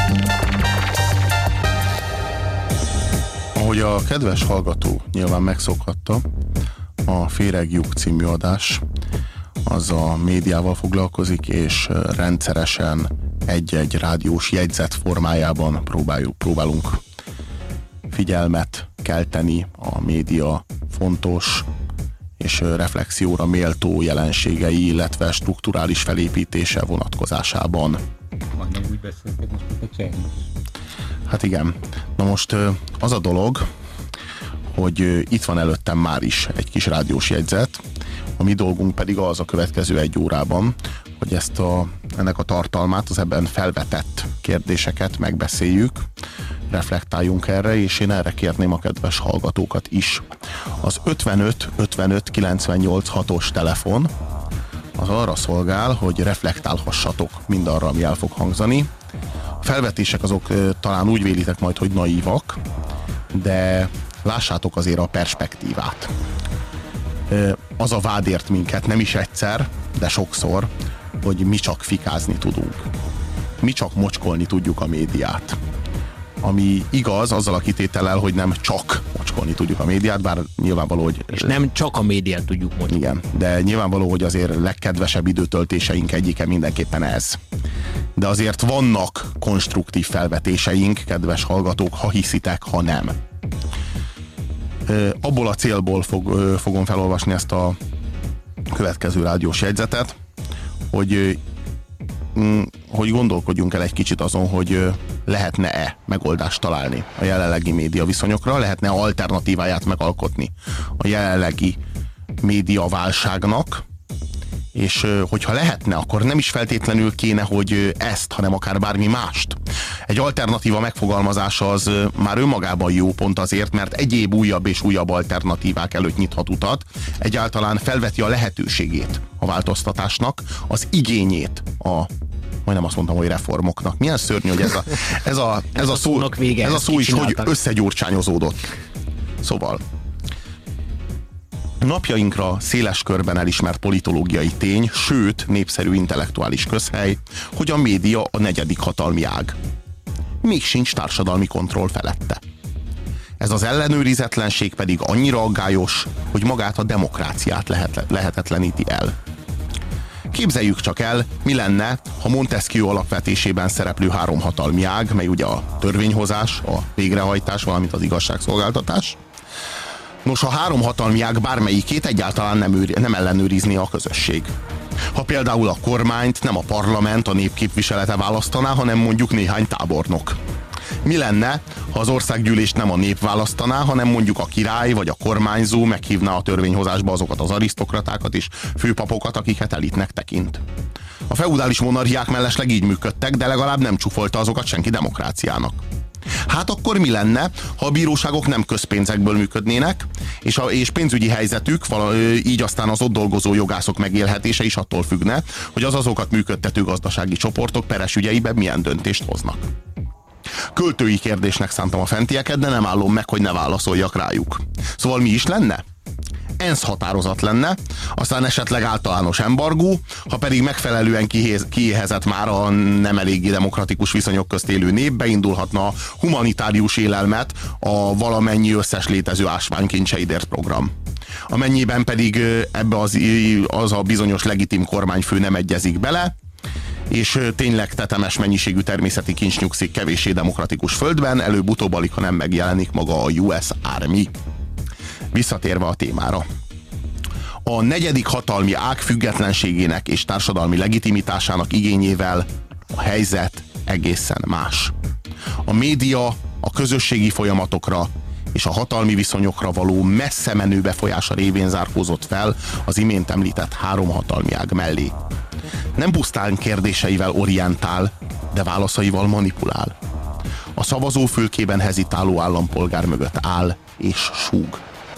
Ahogy a kedves hallgató nyilván megszokhatta, a Féreglyuk című adás az a médiával foglalkozik, és rendszeresen egy-egy rádiós jegyzet formájában próbálunk figyelmet kelteni a média fontos és reflexióra méltó jelenségei, illetve strukturális felépítése vonatkozásában. Majdnem úgy beszélkedni, mint a Csernus. Hát igen. Na most az a dolog, hogy itt van előttem már is egy kis rádiós jegyzet, a mi dolgunk pedig az a következő 1 órában, hogy ennek a tartalmát, az ebben felvetett kérdéseket megbeszéljük, reflektáljunk erre, és én erre kérném a kedves hallgatókat is. Az 55 55 98 6-os telefon az arra szolgál, hogy reflektálhassatok mindarra, ami el fog hangzani. A felvetések azok talán úgy vélitek majd, hogy naívak, de lássátok azért a perspektívát. Az a vád ért minket nem is egyszer, de sokszor, hogy mi csak fikázni tudunk. Mi csak mocskolni tudjuk a médiát. Ami igaz, azzal a kitétellel, hogy nem csak mocskolni tudjuk a médiát, bár nyilvánvaló, hogy... És nem csak a médiát tudjuk mocskolni. Igen, de nyilvánvaló, hogy azért legkedvesebb időtöltéseink egyike mindenképpen ez. De azért vannak konstruktív felvetéseink, kedves hallgatók, ha hiszitek, ha nem. Abból a célból fogom felolvasni ezt a következő rádiós jegyzetet, hogy gondolkodjunk el egy kicsit azon, hogy lehetne-e megoldást találni a jelenlegi média viszonyokra, lehetne alternatíváját megalkotni a jelenlegi média válságnak, és hogyha lehetne, akkor nem is feltétlenül kéne, hogy ezt, hanem akár bármi mást. Egy alternatíva megfogalmazása az már önmagában jó pont azért, mert egyéb újabb és újabb alternatívák előtt nyithat utat, egyáltalán felveti a lehetőségét a változtatásnak, az igényét majdnem azt mondtam, hogy reformoknak. Milyen szörnyű, hogy ez a szó is, hogy összegyurcsányozódott. Szóval napjainkra széles körben elismert politológiai tény, sőt, népszerű intellektuális közhely, hogy a média a 4. hatalmi ág. Még sincs társadalmi kontroll felette. Ez az ellenőrizetlenség pedig annyira aggályos, hogy magát a demokráciát lehetetleníti el. Képzeljük csak el, mi lenne, ha Montesquieu alapvetésében szereplő 3 hatalmi ág, mely ugye a törvényhozás, a végrehajtás, valamint az igazságszolgáltatás. Nos, a 3 hatalmi ág bármelyikét egyáltalán nem ellenőrizné a közösség. Ha például a kormányt nem a parlament, a nép képviselete választaná, hanem mondjuk néhány tábornok. Mi lenne, ha az országgyűlést nem a nép választaná, hanem mondjuk a király vagy a kormányzó meghívná a törvényhozásba azokat az arisztokratákat és főpapokat, akiket elitnek tekint. A feudális monarchiák mellesleg így működtek, de legalább nem csúfolta azokat senki demokráciának. Hát akkor mi lenne, ha a bíróságok nem közpénzekből működnének, és pénzügyi helyzetük, így aztán az ott dolgozó jogászok megélhetése is attól függne, hogy az azokat működtető gazdasági csoportok peres ügyeiben milyen döntést hoznak. Költői kérdésnek szántam a fentieket, de nem állom meg, hogy ne válaszoljak rájuk. Szóval mi is lenne? ENSZ határozat lenne, aztán esetleg általános embargó, ha pedig megfelelően kiéhezett már a nem eléggé demokratikus viszonyok közt élő nép, beindulhatna humanitárius élelmet a valamennyi összes létező ásványkincseidért program. Amennyiben pedig ebbe az a bizonyos legitim kormányfő nem egyezik bele, és tényleg tetemes mennyiségű természeti kincs nyugszik kevéssé demokratikus földben, előbb-utóbb alig, ha nem megjelenik maga a US Army. Visszatérve a témára. A 4. hatalmi ág függetlenségének és társadalmi legitimitásának igényével a helyzet egészen más. A média a közösségi folyamatokra és a hatalmi viszonyokra való messze menő befolyása révén zárkózott fel az imént említett 3 hatalmi ág mellé. Nem pusztán kérdéseivel orientál, de válaszaival manipulál. A szavazófülkében hezitáló állampolgár mögött áll és súg.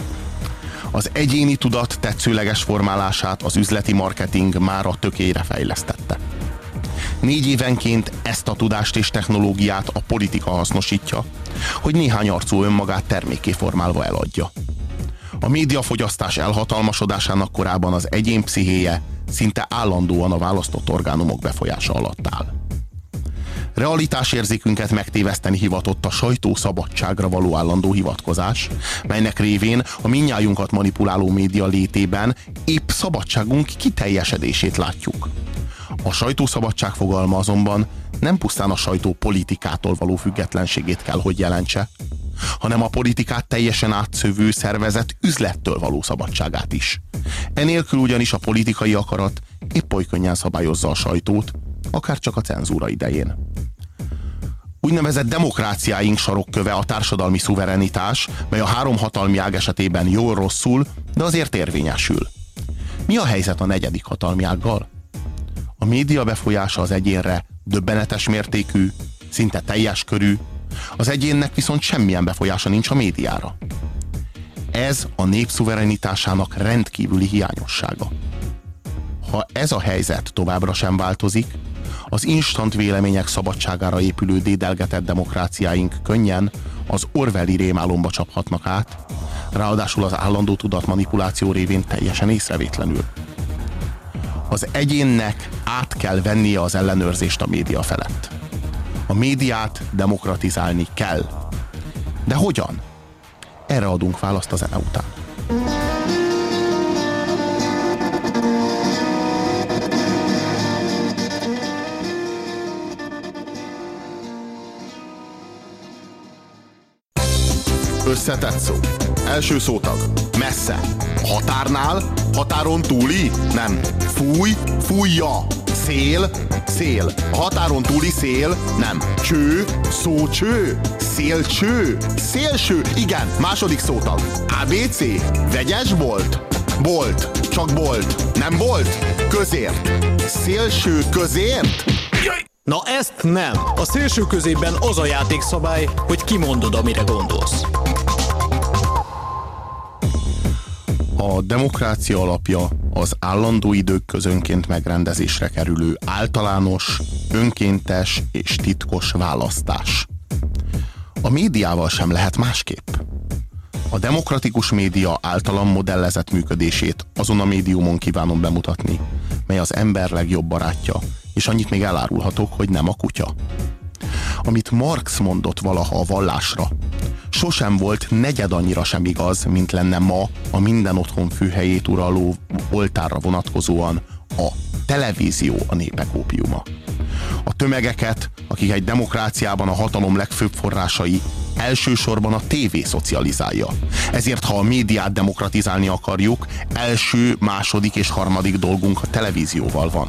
Az egyéni tudat tetszőleges formálását az üzleti marketing már a tökére fejlesztette. 4 évenként ezt a tudást és technológiát a politika hasznosítja, hogy néhány arcú önmagát termékké formálva eladja. A médiafogyasztás elhatalmasodásának korában az egyén pszichéje szinte állandóan a választott orgánumok befolyása alatt áll. Realitásérzékünket megtéveszteni hivatott a sajtószabadságra való állandó hivatkozás, melynek révén a mindnyájunkat manipuláló média létében épp szabadságunk kiteljesedését látjuk. A sajtószabadság fogalma azonban nem pusztán a sajtó politikától való függetlenségét kell, hogy jelentse, hanem a politikát teljesen átszövő szervezet üzlettől való szabadságát is. Enélkül ugyanis a politikai akarat épp oly könnyen szabályozza a sajtót, akár csak a cenzúra idején. Úgynevezett demokráciáink sarokköve a társadalmi szuverenitás, mely a három hatalmi ág esetében jól-rosszul, de azért érvényesül. Mi a helyzet a negyedik hatalmi ággal? A média befolyása az egyénre döbbenetes mértékű, szinte teljes körű, az egyénnek viszont semmilyen befolyása nincs a médiára. Ez a nép szuverenitásának rendkívüli hiányossága. Ha ez a helyzet továbbra sem változik, az instant vélemények szabadságára épülő dédelgetett demokráciáink könnyen az orwelli rémálomba csaphatnak át, ráadásul az állandó tudatmanipuláció révén teljesen észrevétlenül. Az egyénnek át kell vennie az ellenőrzést a média felett. A médiát demokratizálni kell. De hogyan? Erre adunk választ a zene után. Összetett szó. Első szótag. Messze. Határnál? Határon túli? Nem. Fúj? Fújja. Szél? Szél. A határon túli szél? Nem. Cső? Szócső? Szélcső? Szélső? Igen. Második szótag. ABC? Vegyes bolt? Bolt. Csak bolt. Nem bolt? Közért. Szélső közért? Na ezt nem. A szélső közében az a játékszabály, hogy kimondod, amire gondolsz. A demokrácia alapja az állandó idők közönként megrendezésre kerülő általános, önkéntes és titkos választás. A médiával sem lehet másképp. A demokratikus média általam modellezett működését azon a médiumon kívánom bemutatni, mely az ember legjobb barátja, és annyit még elárulhatok, hogy nem a kutya. Amit Marx mondott valaha a vallásra, sosem volt negyed annyira sem igaz, mint lenne ma a minden otthon fűhelyét uraló oltárra vonatkozóan a televízió a népek ópiuma. A tömegeket, akik egy demokráciában a hatalom legfőbb forrásai, elsősorban a tévé szocializálja. Ezért, ha a médiát demokratizálni akarjuk, első, második és harmadik dolgunk a televízióval van.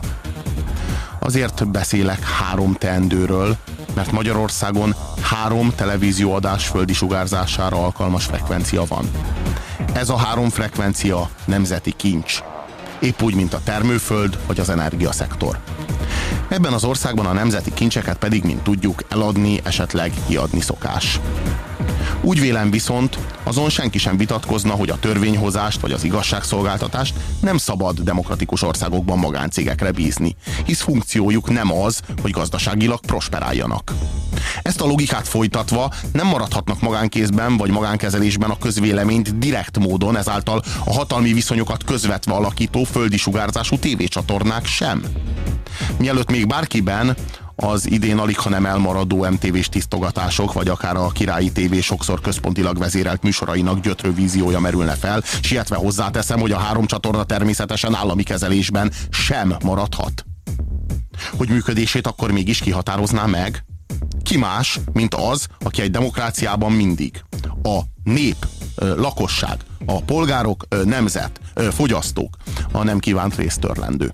Azért beszélek 3 teendőről, mert Magyarországon 3 televízióadás földi sugárzására alkalmas frekvencia van. Ez a 3 frekvencia nemzeti kincs. Épp úgy, mint a termőföld vagy az energiaszektor. Ebben az országban a nemzeti kincseket pedig, mint tudjuk, eladni, esetleg kiadni szokás. Úgy vélem viszont, azon senki sem vitatkozna, hogy a törvényhozást vagy az igazságszolgáltatást nem szabad demokratikus országokban magáncégekre bízni, hisz funkciójuk nem az, hogy gazdaságilag prosperáljanak. Ezt a logikát folytatva nem maradhatnak magánkézben vagy magánkezelésben a közvéleményt direkt módon, ezáltal a hatalmi viszonyokat közvetve alakító földi sugárzású tévécsatornák sem. Mielőtt még bárkiben az idén alig, ha nem elmaradó MTV-s tisztogatások, vagy akár a Királyi TV sokszor központilag vezérelt műsorainak gyötrő víziója merülne fel, sietve hozzáteszem, hogy a 3 csatorna természetesen állami kezelésben sem maradhat. Hogy működését akkor mégis kihatározná meg? Ki más, mint az, aki egy demokráciában mindig a nép, lakosság, a polgárok, nemzet, fogyasztók a nem kívánt résztörlendő.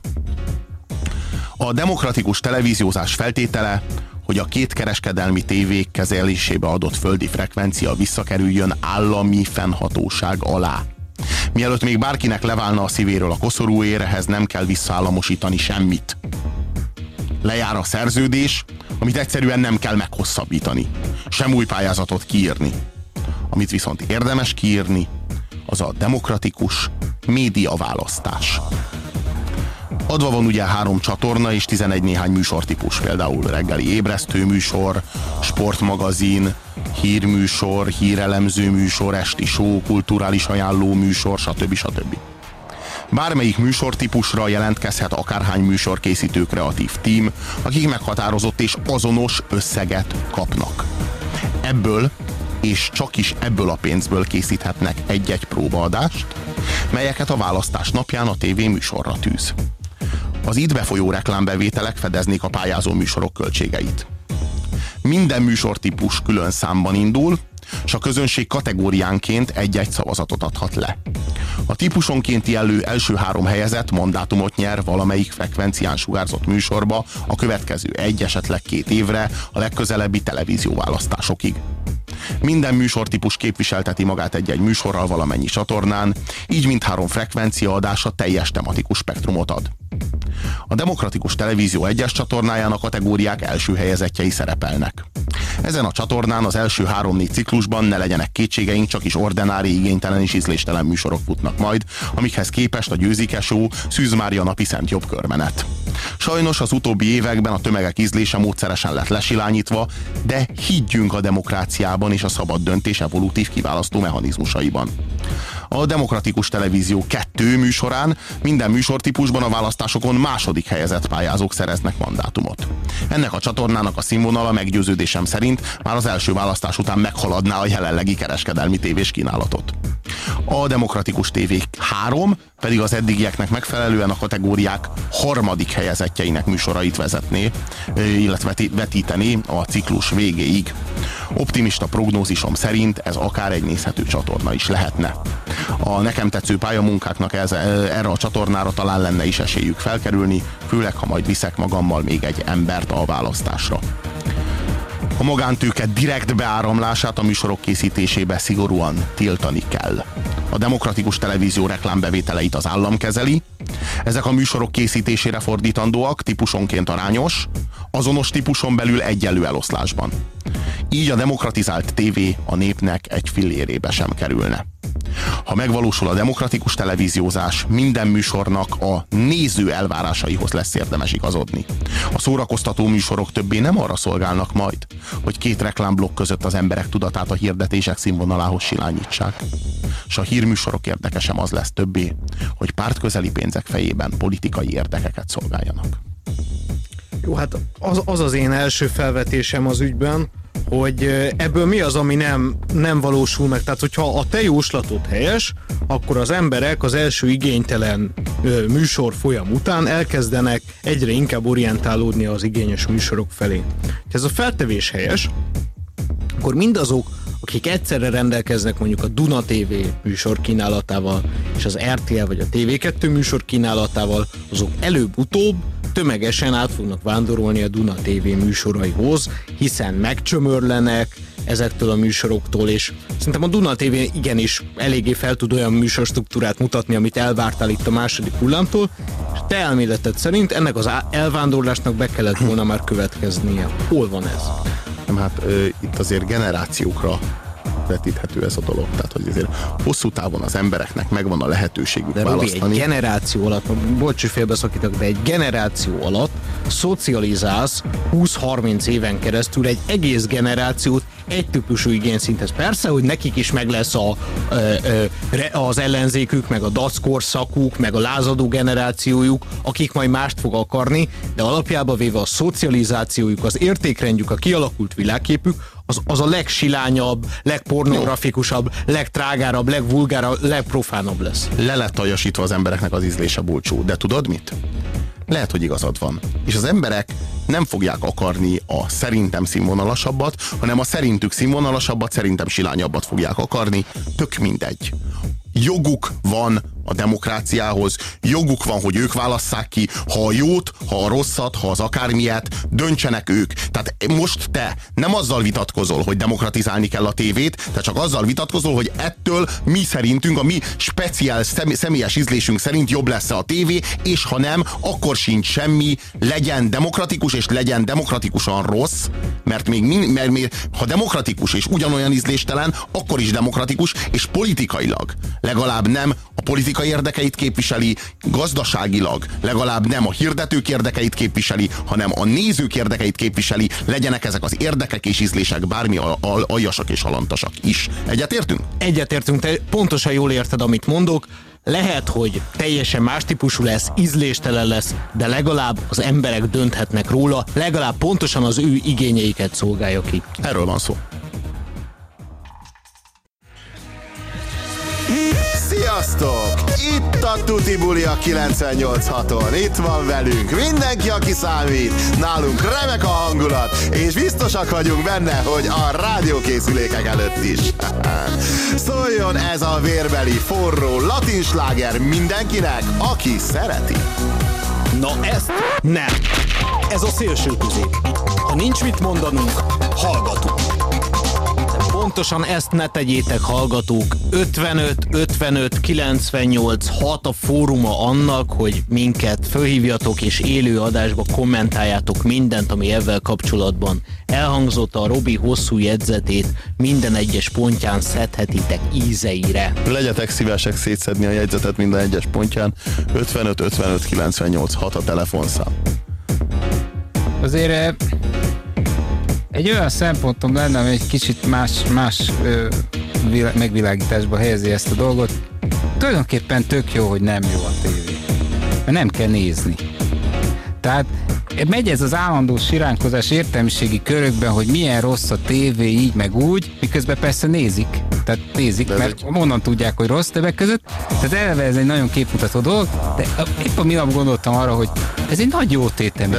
A demokratikus televíziózás feltétele, hogy a 2 kereskedelmi tévék kezelésébe adott földi frekvencia visszakerüljön állami fennhatóság alá. Mielőtt még bárkinek leválna a szívéről a koszorúér, ehhez nem kell visszaállamosítani semmit. Lejár a szerződés, amit egyszerűen nem kell meghosszabbítani. Sem új pályázatot kiírni. Amit viszont érdemes kiírni, az a demokratikus médiaválasztás. Adva van ugye 3 csatorna és 11 néhány műsortípus, például reggeli ébresztő műsor, sportmagazin, hírműsor, hírelemző műsor, esti show, kulturális ajánló műsor, stb. Stb. Bármelyik műsortípusra jelentkezhet akárhány műsorkészítő kreatív tím, akik meghatározott és azonos összeget kapnak. Ebből, és csak is ebből a pénzből készíthetnek egy-egy próbaadást, melyeket a választás napján a tévé műsorra tűz. Az itt befolyó reklámbevételek fedeznék a pályázó műsorok költségeit. Minden műsortípus külön számban indul, és a közönség kategóriánként egy-egy szavazatot adhat le. A típusonkénti első 3 helyezett mandátumot nyer valamelyik frekvencián sugárzott műsorba a következő 1, esetleg 2 évre, a legközelebbi televízióválasztásokig. Minden műsortípus képviselteti magát egy-egy műsorral valamennyi csatornán, így mindhárom frekvencia adása teljes tematikus spektrumot ad. A Demokratikus Televízió 1-es csatornáján a kategóriák első helyezettjei szerepelnek. Ezen a csatornán az első 3-4 ciklusban, ne legyenek kétségeink, csak is ordinári, igénytelen és ízléstelen műsorok futnak majd, amikhez képest a Győzike Show, Szűz Mária napi szent jobb körmenet. Sajnos az utóbbi években a tömegek ízlése módszeresen lett lesilányítva, de higgyünk a demokráciában és a szabad döntés evolutív kiválasztó mechanizmusaiban. A Demokratikus Televízió 2 műsorán minden műsortípusban a választásokon második helyezett pályázók szereznek mandátumot. Ennek a csatornának a színvonala meggyőződésem szerint már az első választás után meghaladná a jelenlegi kereskedelmi tévés kínálatot. A Demokratikus TV 3 pedig az eddigieknek megfelelően a kategóriák harmadik helyezettjeinek műsorait vezetné, illetve vetítené a ciklus végéig. Optimista prognózisom szerint ez akár egy nézhető csatorna is lehetne. A nekem tetsző pályamunkáknak erre a csatornára talán lenne is esélyük felkerülni, főleg ha majd viszek magammal még egy embert a választásra. A magántőke direkt beáramlását a műsorok készítésébe szigorúan tiltani kell. A Demokratikus Televízió reklámbevételeit az állam kezeli, ezek a műsorok készítésére fordítandóak, típusonként arányos, azonos típuson belül egyenlő eloszlásban. Így a demokratizált tévé a népnek egy fillérébe sem kerülne. Ha megvalósul a demokratikus televíziózás, minden műsornak a néző elvárásaihoz lesz érdemes igazodni. A szórakoztató műsorok többé nem arra szolgálnak majd, hogy 2 reklámblokk között az emberek tudatát a hirdetések színvonalához silányítsák. S a hírműsorok érdeke sem az lesz többé, hogy pártközeli pénzek fejében politikai érdekeket szolgáljanak. Jó, hát az én első felvetésem az ügyben, hogy ebből mi az, ami nem valósul meg. Tehát, hogyha a te jóslatod helyes, akkor az emberek az első igénytelen műsor folyam után elkezdenek egyre inkább orientálódni az igényes műsorok felé. Ha ez a feltevés helyes, akkor mindazok, akik egyszerre rendelkeznek mondjuk a Duna TV műsor kínálatával és az RTL vagy a TV2 műsor kínálatával, azok előbb-utóbb tömegesen át fognak vándorolni a Duna TV műsoraihoz, hiszen megcsömörlenek ezektől a műsoroktól, és szerintem a Duna TV igenis eléggé fel tud olyan műsorstruktúrát mutatni, amit elvártál itt a második hullámtól, és te elméleted szerint ennek az elvándorlásnak be kellett volna már következnie. Hol van ez? Nem, hát itt azért generációkra vetíthető ez a dolog. Tehát, hogy azért hosszú távon az embereknek megvan a lehetőségük de választani. Robi, egy generáció alatt, bocs, félbeszakítok, de egy generáció alatt szocializálsz 20-30 éven keresztül egy egész generációt egy típusú igényszinthez. Persze, hogy nekik is meg lesz az ellenzékük, meg a dackorszakuk, meg a lázadó generációjuk, akik majd mást fog akarni, de alapjában véve a szocializációjuk, az értékrendjük, a kialakult világképük, az a legsilányabb, legpornografikusabb, legtrágárabb, legvulgárabb, legprofánabb lesz. Le lett aljasítva az embereknek az ízlése, bulcsú. De tudod mit? Lehet, hogy igazad van. És az emberek nem fogják akarni a szerintem színvonalasabbat, hanem a szerintük színvonalasabbat, szerintem silányabbat fogják akarni. Tök mindegy. Joguk van a demokráciához, joguk van, hogy ők válasszák ki, ha a jót, ha a rosszat, ha az akármilyet, döntsenek ők. Tehát most te nem azzal vitatkozol, hogy demokratizálni kell a tévét, te csak azzal vitatkozol, hogy ettől mi szerintünk, a mi speciál személyes ízlésünk szerint jobb lesz a tévé, és ha nem, akkor sincs semmi, legyen demokratikus, és legyen demokratikusan rossz, mert ha demokratikus és ugyanolyan ízléstelen, akkor is demokratikus, és politikailag legalább nem a politikai érdekeit képviseli, gazdaságilag legalább nem a hirdetők érdekeit képviseli, hanem a nézők érdekeit képviseli, legyenek ezek az érdekek és ízlések bármi aljasak és alantasak is. Egyetértünk? Egyetértünk, te pontosan jól érted, amit mondok. Lehet, hogy teljesen más típusú lesz, ízléstelen lesz, de legalább az emberek dönthetnek róla, legalább pontosan az ő igényeiket szolgálja ki. Erről van szó. Sziasztok! Itt a Tuti Buli a 98.6-on. Itt van velünk mindenki, aki számít. Nálunk remek a hangulat, és biztosak vagyunk benne, hogy a rádiókészülékek előtt is. Szóljon ez a vérbeli, forró latinsláger mindenkinek, aki szereti. Na ezt nem. Ez a szélső közép. Ha nincs mit mondanunk, hallgatunk. Pontosan ezt ne tegyétek, hallgatók. 55-58-6 a fóruma annak, hogy minket fölhívjatok és élő adásba kommentáljátok mindent, ami ezzel kapcsolatban elhangzott. A Robi hosszú jegyzetét minden egyes pontján szedhetitek ízeire. Legyetek szívesek szétszedni a jegyzetet minden egyes pontján. 55-58-6 a telefonszám. Azért egy olyan szempontom lenne, ami egy kicsit más megvilágításba helyezi ezt a dolgot. Tulajdonképpen tök jó, hogy nem jó a tévé. Mert nem kell nézni. Tehát megy ez az állandó siránkozás értelmiségi körökben, hogy milyen rossz a tévé így meg úgy, miközben persze nézik. Tehát nézik, mert onnan tudják, hogy rossz többek között. Tehát eleve ez egy nagyon képmutató dolog, de épp a minap gondoltam arra, hogy ez egy nagy jó tétem.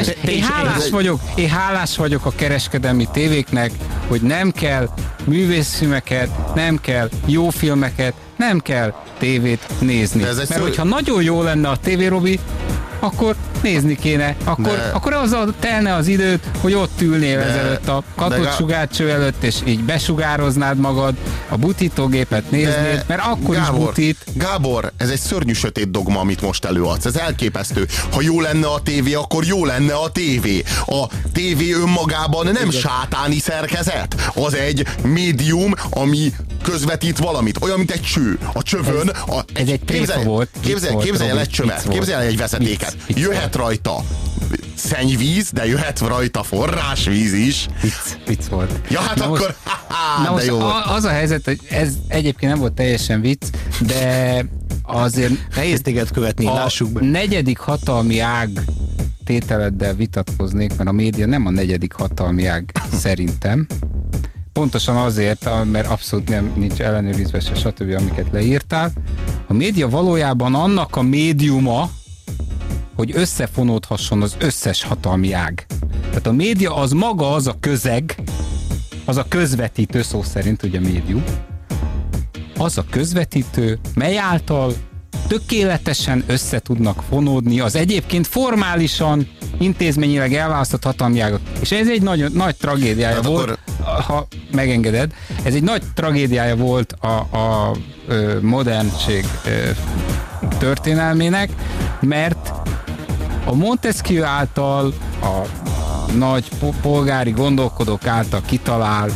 Én hálás vagyok a kereskedelmi tévéknek, hogy nem kell művészfilmeket, nem kell jó filmeket, nem kell tévét nézni. Mert hogyha nagyon jó lenne a tévé, Robi, akkor nézni kéne, akkor azzal telne az időt, hogy ott ülnél ezelőtt a katodsugácső előtt, és így besugároznád magad, a butítógépet néznéd, mert akkor Gábor, is butít. Gábor, ez egy szörnyű sötét dogma, amit most előadsz. Ez elképesztő. Ha jó lenne a tévé, akkor jó lenne a tévé. A tévé önmagában nem sátáni szerkezet. Az egy médium, ami közvetít valamit. Olyan, mint egy cső. A csövön... Ez egy tréfa volt. Képzelj el egy csövet, képzelj el egy vezetéket. Jöhet rajta szennyvíz, de jöhet rajta forrásvíz is. Vicc volt. Ja, hát akkor... de jó volt. Az a helyzet, hogy ez egyébként nem volt teljesen vicc, de azért... Nehéz téged követni, lássuk be. A negyedik hatalmi ág tételeddel vitatkoznék, mert a média nem a negyedik hatalmi ág szerintem. Pontosan azért, mert abszolút nincs ellenőrizve se, stb., amiket leírtál. A média valójában annak a médiuma, hogy összefonódhasson az összes hatalmi ág. Tehát a média az maga az a közeg, az a közvetítő, szó szerint ugye médium, az a közvetítő, mely által tökéletesen össze tudnak fonódni az egyébként formálisan, intézményileg elválasztott hatalmi ágak. És ez egy nagyon nagy tragédiája volt, ha megengeded, ez egy nagy tragédiája volt a modernség történelmének, mert a Montesquieu által, a nagy polgári gondolkodók által kitalált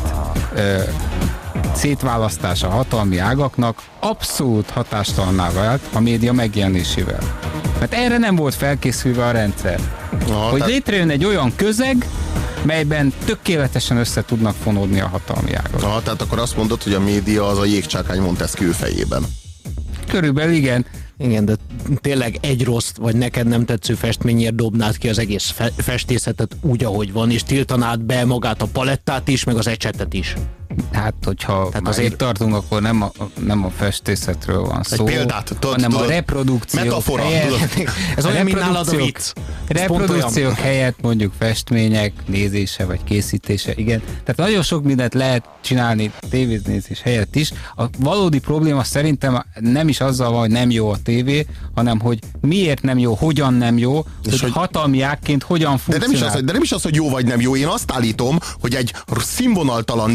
szétválasztása a hatalmi ágaknak abszolút hatástalanná vált a média megjelenésével. Mert erre nem volt felkészülve a rendszer. Hogy létrejön egy olyan közeg, melyben tökéletesen össze tudnak fonódni a hatalmi ágak. Tehát akkor azt mondod, hogy a média az a jégcsákány Montesquieu fejében. Körülbelül igen. Igen, de tényleg egy rossz, vagy neked nem tetsző festményért dobnád ki az egész festészetet úgy, ahogy van, és tiltanád be magát a palettát is, meg az ecsetet is. Hát, hogyha azért tartunk, akkor nem a festészetről van szó, hanem a reprodukciók metafora, helyett. Ez olyan, mint nálad a vicc. Reprodukciók helyett mondjuk festmények nézése vagy készítése, igen. Tehát nagyon sok mindent lehet csinálni tévéznézés helyett is. A valódi probléma szerintem nem is azzal van, hogy nem jó a tévé, hanem hogy miért nem jó, hogyan nem jó, hogy hatalmi ágként hogyan funkcionál. De nem is az, hogy jó vagy nem jó. Én azt állítom, hogy egy színvonaltalan demokratikus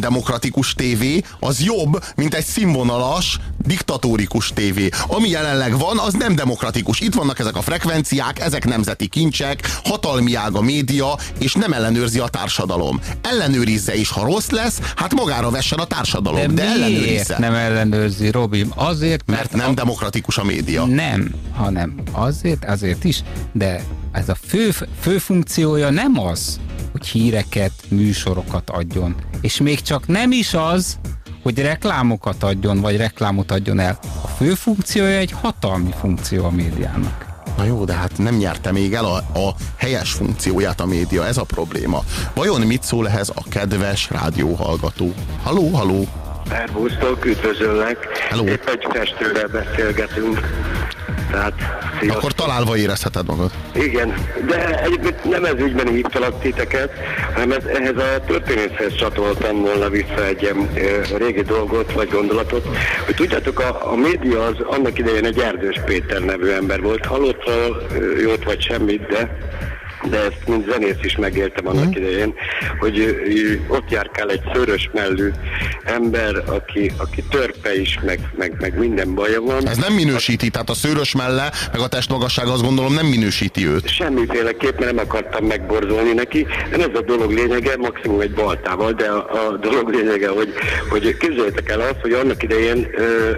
demokratikus tévé az jobb, mint egy színvonalas, diktatórikus tévé. Ami jelenleg van, az nem demokratikus. Itt vannak ezek a frekvenciák, ezek nemzeti kincsek, hatalmi ág a média, és nem ellenőrzi a társadalom. Ellenőrizze, és ha rossz lesz, hát magára vessen a társadalom. De ellenőrizze. Nem ellenőrzi, Robi? Azért, mert nem demokratikus a média. Nem, hanem azért is, de ez a fő funkciója nem az, hogy híreket, műsorokat adjon. És még csak nem is az, hogy reklámokat adjon, vagy reklámot adjon el. A fő funkciója egy hatalmi funkció a médiának. Na jó, de hát nem nyerte még el a helyes funkcióját a média, ez a probléma. Vajon mit szól ehhez a kedves rádióhallgató? Halló, halló! Szervusztok, üdvözöllek! Hello. Épp egy festővel beszélgetünk. Tehát, sziasztok. Akkor találva érezheted magad. Igen, de egyébként nem ez ügyben hívtalak titeket, hanem ehhez a történethez csatoltam volna vissza egy régi dolgot vagy gondolatot, hogy tudjátok, a média az annak idején egy Erdős Péter nevű ember volt, halottról jót vagy semmit, de ezt mint zenész is megéltem annak idején, hogy ott járkál egy szőrös mellű ember, aki törpe is, meg minden baja van. Ez nem minősíti, tehát a szőrös melle, meg a testmagasság, azt gondolom nem minősíti őt. Semmiféleképp, mert nem akartam megborzolni neki. Ez a dolog lényege, maximum egy baltával, de a dolog lényege, hogy képzeljétek el azt, hogy annak idején,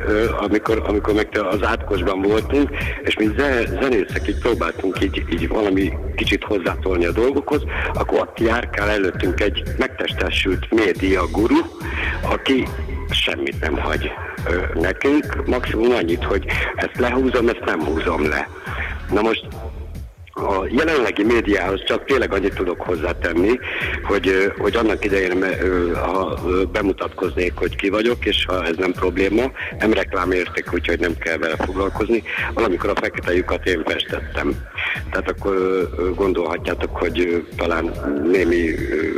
amikor meg az Átkosban voltunk, és mi zenészek így próbáltunk így valami kicsit hozzátolni a dolgokhoz, akkor ott járkál előttünk egy megtestesült média guru, aki semmit nem hagy nekünk, maximum annyit, hogy ezt lehúzom, ezt nem húzom le. Na most a jelenlegi médiához csak tényleg annyit tudok hozzátenni, hogy annak idején ha bemutatkoznék, hogy ki vagyok, és ha ez nem probléma, nem reklámérték, úgyhogy nem kell vele foglalkozni, valamikor a fekete lyukat én festettem. Tehát akkor gondolhatjátok, hogy talán némi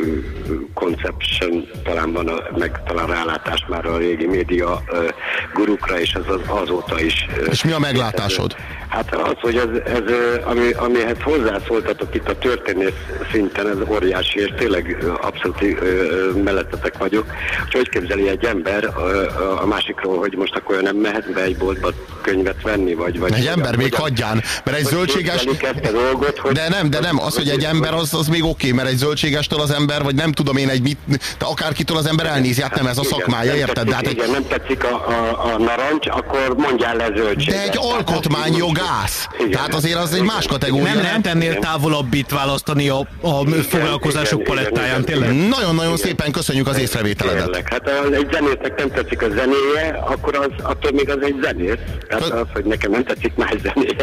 conception talán van, meg talán rálátás már a régi média gurukra, és az azóta is. És mi a meglátásod? Hát az, hogy ez amihez hozzászóltatok itt a történész szinten, ez óriási, és tényleg abszolút mellettetek vagyok. Hogy képzeli egy ember a másikról, hogy most akkor nem mehet be egy boltba könyvet venni, vagy egy ember még hagyján, mert egy zöldséges... Dolgot, de nem, az, hogy egy ember az még oké, mert egy zöldségestől az ember, vagy nem tudom én de akárkitől az ember elnézi, hát nem ez a szakmája, érted? De hát igen, nem tetszik a narancs, akkor mondjál le zöldséget. De egy alkotmányjogász. Tehát azért az egy más kategória. Nem lehet ennél távolabbit választani a foglalkozások palettáján, tényleg? Nagyon-nagyon szépen köszönjük az észrevételedet. Hát egy zenésznek nem tetszik a zenéje, akkor attól még az egy zenész. Tehát az, hogy nekem nem tetszik más zenéje,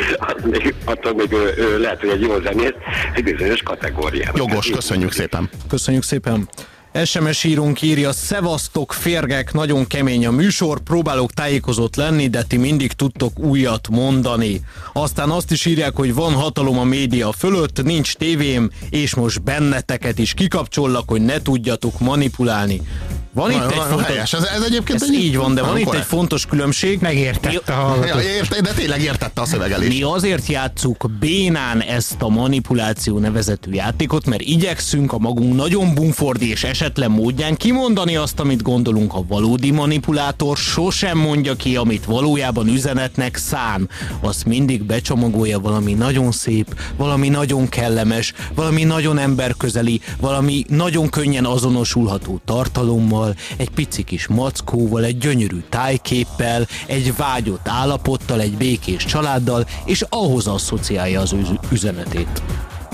attól még ő lehet, hogy egy jó zenész, egy bizonyos kategóriában. Jogos, köszönjük szépen. Köszönjük szépen. SMS írunk, írja: szevasztok férgek, nagyon kemény a műsor, próbálok tájékozott lenni, de ti mindig tudtok újat mondani. Aztán azt is írják, hogy van hatalom a média fölött, nincs tévém, és most benneteket is kikapcsollak, hogy ne tudjatok manipulálni. Van itt egy fontos... helyes. Ez egyébként így van, de van itt egy fontos különbség. Megértette a hallgató. De tényleg értette a szövegelést. Mi azért játsszuk bénán ezt a manipuláció nevezetű játékot, mert igyekszünk a magunk nagyon bumfordi és esetlen módján kimondani azt, amit gondolunk. A valódi manipulátor sosem mondja ki, amit valójában üzenetnek szán. Azt mindig becsomagolja valami nagyon szép, valami nagyon kellemes, valami nagyon emberközeli, valami nagyon könnyen azonosulható tartalommal, egy pici kis mackóval, egy gyönyörű tájképpel, egy vágyott állapottal, egy békés családdal, és ahhoz asszociálja az üzenetét.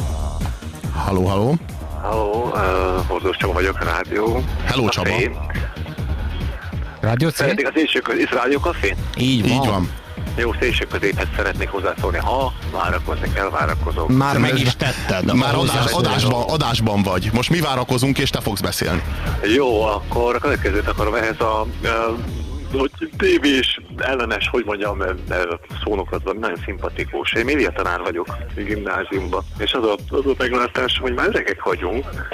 Halló, halló. Halló, Hordós Csaba vagyok, rádió. Hello, Csaba. Rádió C? Szeretnék az éjső Rádió Café? Így van. Jó, szélső középhez szeretnék hozzászólni. Ha várakozni kell, várakozom. Már meg is tetted. Már adásban vagy. Most mi várakozunk, és te fogsz beszélni. Jó, akkor a következőt akarom ehhez hogy tévés ellenes, hogy mondjam, szónoklatban nagyon szimpatikus. Én médiatanár vagyok gimnáziumban, és az a meglátás, hogy már öregek vagyunk,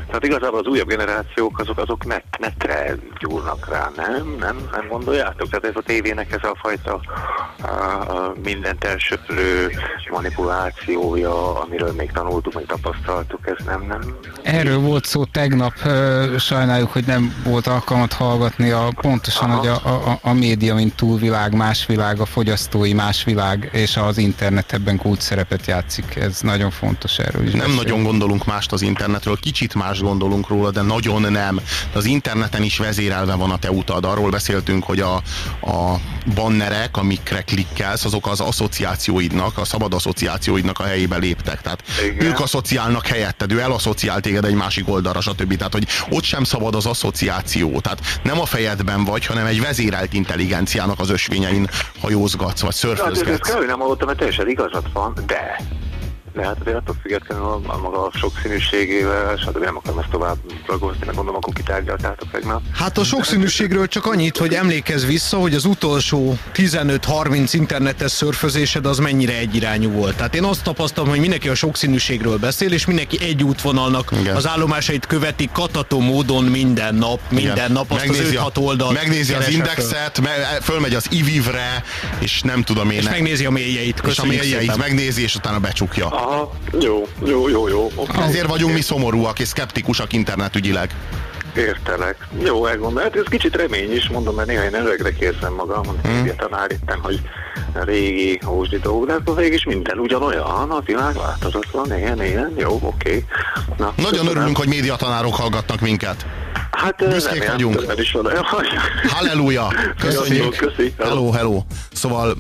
Tehát igazából az újabb generációk azok netre gyúrnak rá, nem gondoljátok? Tehát ez a tévének ez a fajta mindent elsöprő manipulációja, amiről még tanultuk, még tapasztaltuk, ez nem. Erről volt szó tegnap, sajnáljuk, hogy nem volt alkalmat hallgatni pontosan, hogy a média, mint túlvilág, más világ, a fogyasztói más világ, és az internet ebben kulcs szerepet játszik. Ez nagyon fontos, erről is. Nem nagyon gondolunk mást az internetről, kicsit más gondolunk róla, de nagyon nem. De az interneten is vezérelve van a te utad. Arról beszéltünk, hogy a bannerek, amikre klikkelsz, azok az asszociációidnak, a szabad asszociációidnak a helyébe léptek. Tehát ők asszociálnak helyetted, ő elaszociál téged egy másik oldalra, stb. Tehát, hogy ott sem szabad az asszociáció. Tehát nem a fejedben vagy, hanem egy vezérelt intelligenciának az ösvényein hajózgatsz, vagy szörfözgetsz. Nem hallottam, mert teljesen igazad van, de hát azért attól függetlenül a maga sokszínűségével, stb. Nem akarom ezt tovább ragozni, meg gondolom, akkor kitárgyaltátok egymást. Hát a sokszínűségről csak annyit, hogy emlékezz vissza, hogy az utolsó 15-30 internetes szörfözésed az mennyire egyirányú volt. Tehát én azt tapasztalom, hogy mindenki a sokszínűségről beszél, és mindenki egy útvonalnak az állomásait követi katató módon minden nap azt megnézi az 5-6 oldalt. Megnézi az indexet, fölmegy az IVIV-re, és nem tudom én. És megnézi a mélyeit. És a mélyeit megnézi, és utána becsukja. Aha, jó. Okay. Ezért vagyunk mi szomorúak és szkeptikusak internetügyileg. Értelek. Jó, elgondolom. Hát ez kicsit remény is, mondom, mert néha én öregnek érzem magam, hogy tanár itten, hogy régi ósdi dolgok, de akkor végig is minden ugyanolyan, a világ változatlan, ilyen, jó, oké. Na, nagyon örülünk, hogy médiatanárok hallgatnak minket. Hát büszkék vagyunk. Halleluja! Köszönjük! Hello! Szóval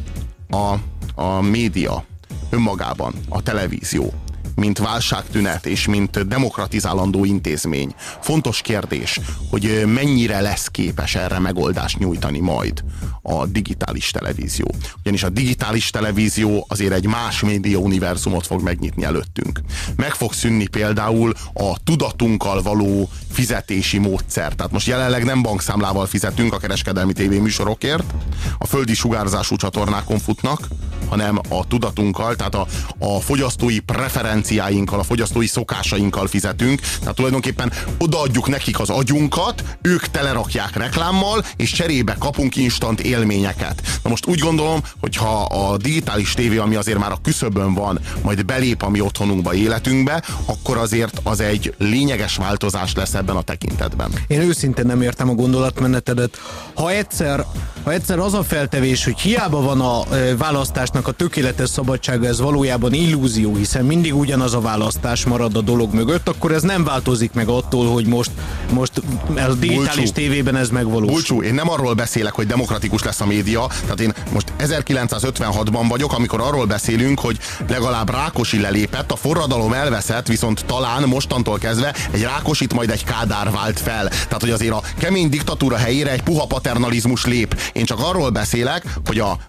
a média önmagában, a televízió, mint válságtünet és mint demokratizálandó intézmény. Fontos kérdés, hogy mennyire lesz képes erre megoldást nyújtani majd a digitális televízió. Ugyanis a digitális televízió azért egy más média univerzumot fog megnyitni előttünk. Meg fog szűnni például a tudatunkkal való fizetési módszer. Tehát most jelenleg nem bankszámlával fizetünk a kereskedelmi tévéműsorokért, a földi sugárzású csatornákon futnak, hanem a tudatunkkal, tehát a fogyasztói preferenciáinkkal, a fogyasztói szokásainkkal fizetünk, tehát tulajdonképpen odaadjuk nekik az agyunkat, ők telerakják reklámmal, és cserébe kapunk instant élményeket. Na most úgy gondolom, hogy ha a digitális tévé, ami azért már a küszöbön van, majd belép a mi otthonunkba, életünkbe, akkor azért az egy lényeges változás lesz ebben a tekintetben. Én őszintén nem értem a gondolatmenetedet. Ha egyszer az a feltevés, hogy hiába van a választásnak a tökéletes szabadsága, ez valójában illúzió, hiszen mindig ugyanaz a választás marad a dolog mögött, akkor ez nem változik meg attól, hogy most a digitális tévében ez megvalósul. Bulcsú, én nem arról beszélek, hogy demokratikus lesz a média, tehát én most 1956-ban vagyok, amikor arról beszélünk, hogy legalább Rákosi lelépett, a forradalom elveszett, viszont talán mostantól kezdve egy Rákosit majd egy Kádár vált fel. Tehát, hogy azért a kemény diktatúra helyére egy puha paternalizmus lép. Én csak arról beszélek, hogy a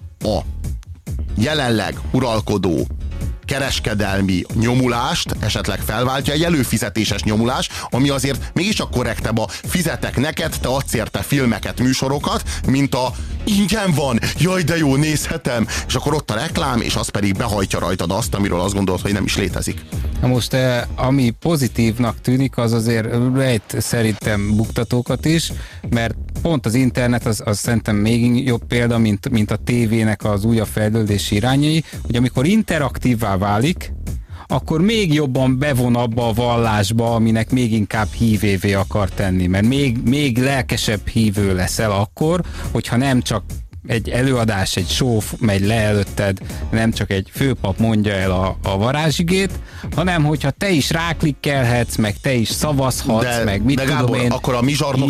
jelenleg uralkodó kereskedelmi nyomulást esetleg felváltja egy előfizetéses nyomulás, ami azért mégiscsak korrektebb, a fizetek neked, te adsz érte filmeket, műsorokat, mint a ingyen van, jaj de jó, nézhetem, és akkor ott a reklám, és az pedig behajtja rajtad azt, amiről azt gondolod, hogy nem is létezik. Na most, ami pozitívnak tűnik, az azért rejt szerintem buktatókat is, mert pont az internet az szerintem még jobb példa, mint a tévének az újabb fejlődési irányai, hogy amikor interaktívvá válik, akkor még jobban bevon abba a vallásba, aminek még inkább hívévé akar tenni, mert még lelkesebb hívő leszel akkor, hogyha nem csak egy előadás, egy show megy le előtted, nem csak egy főpap mondja el a varázsigét, hanem hogyha te is ráklikkelhetsz, meg te is szavazhatsz, meg mit tudom Gábor, én, akkor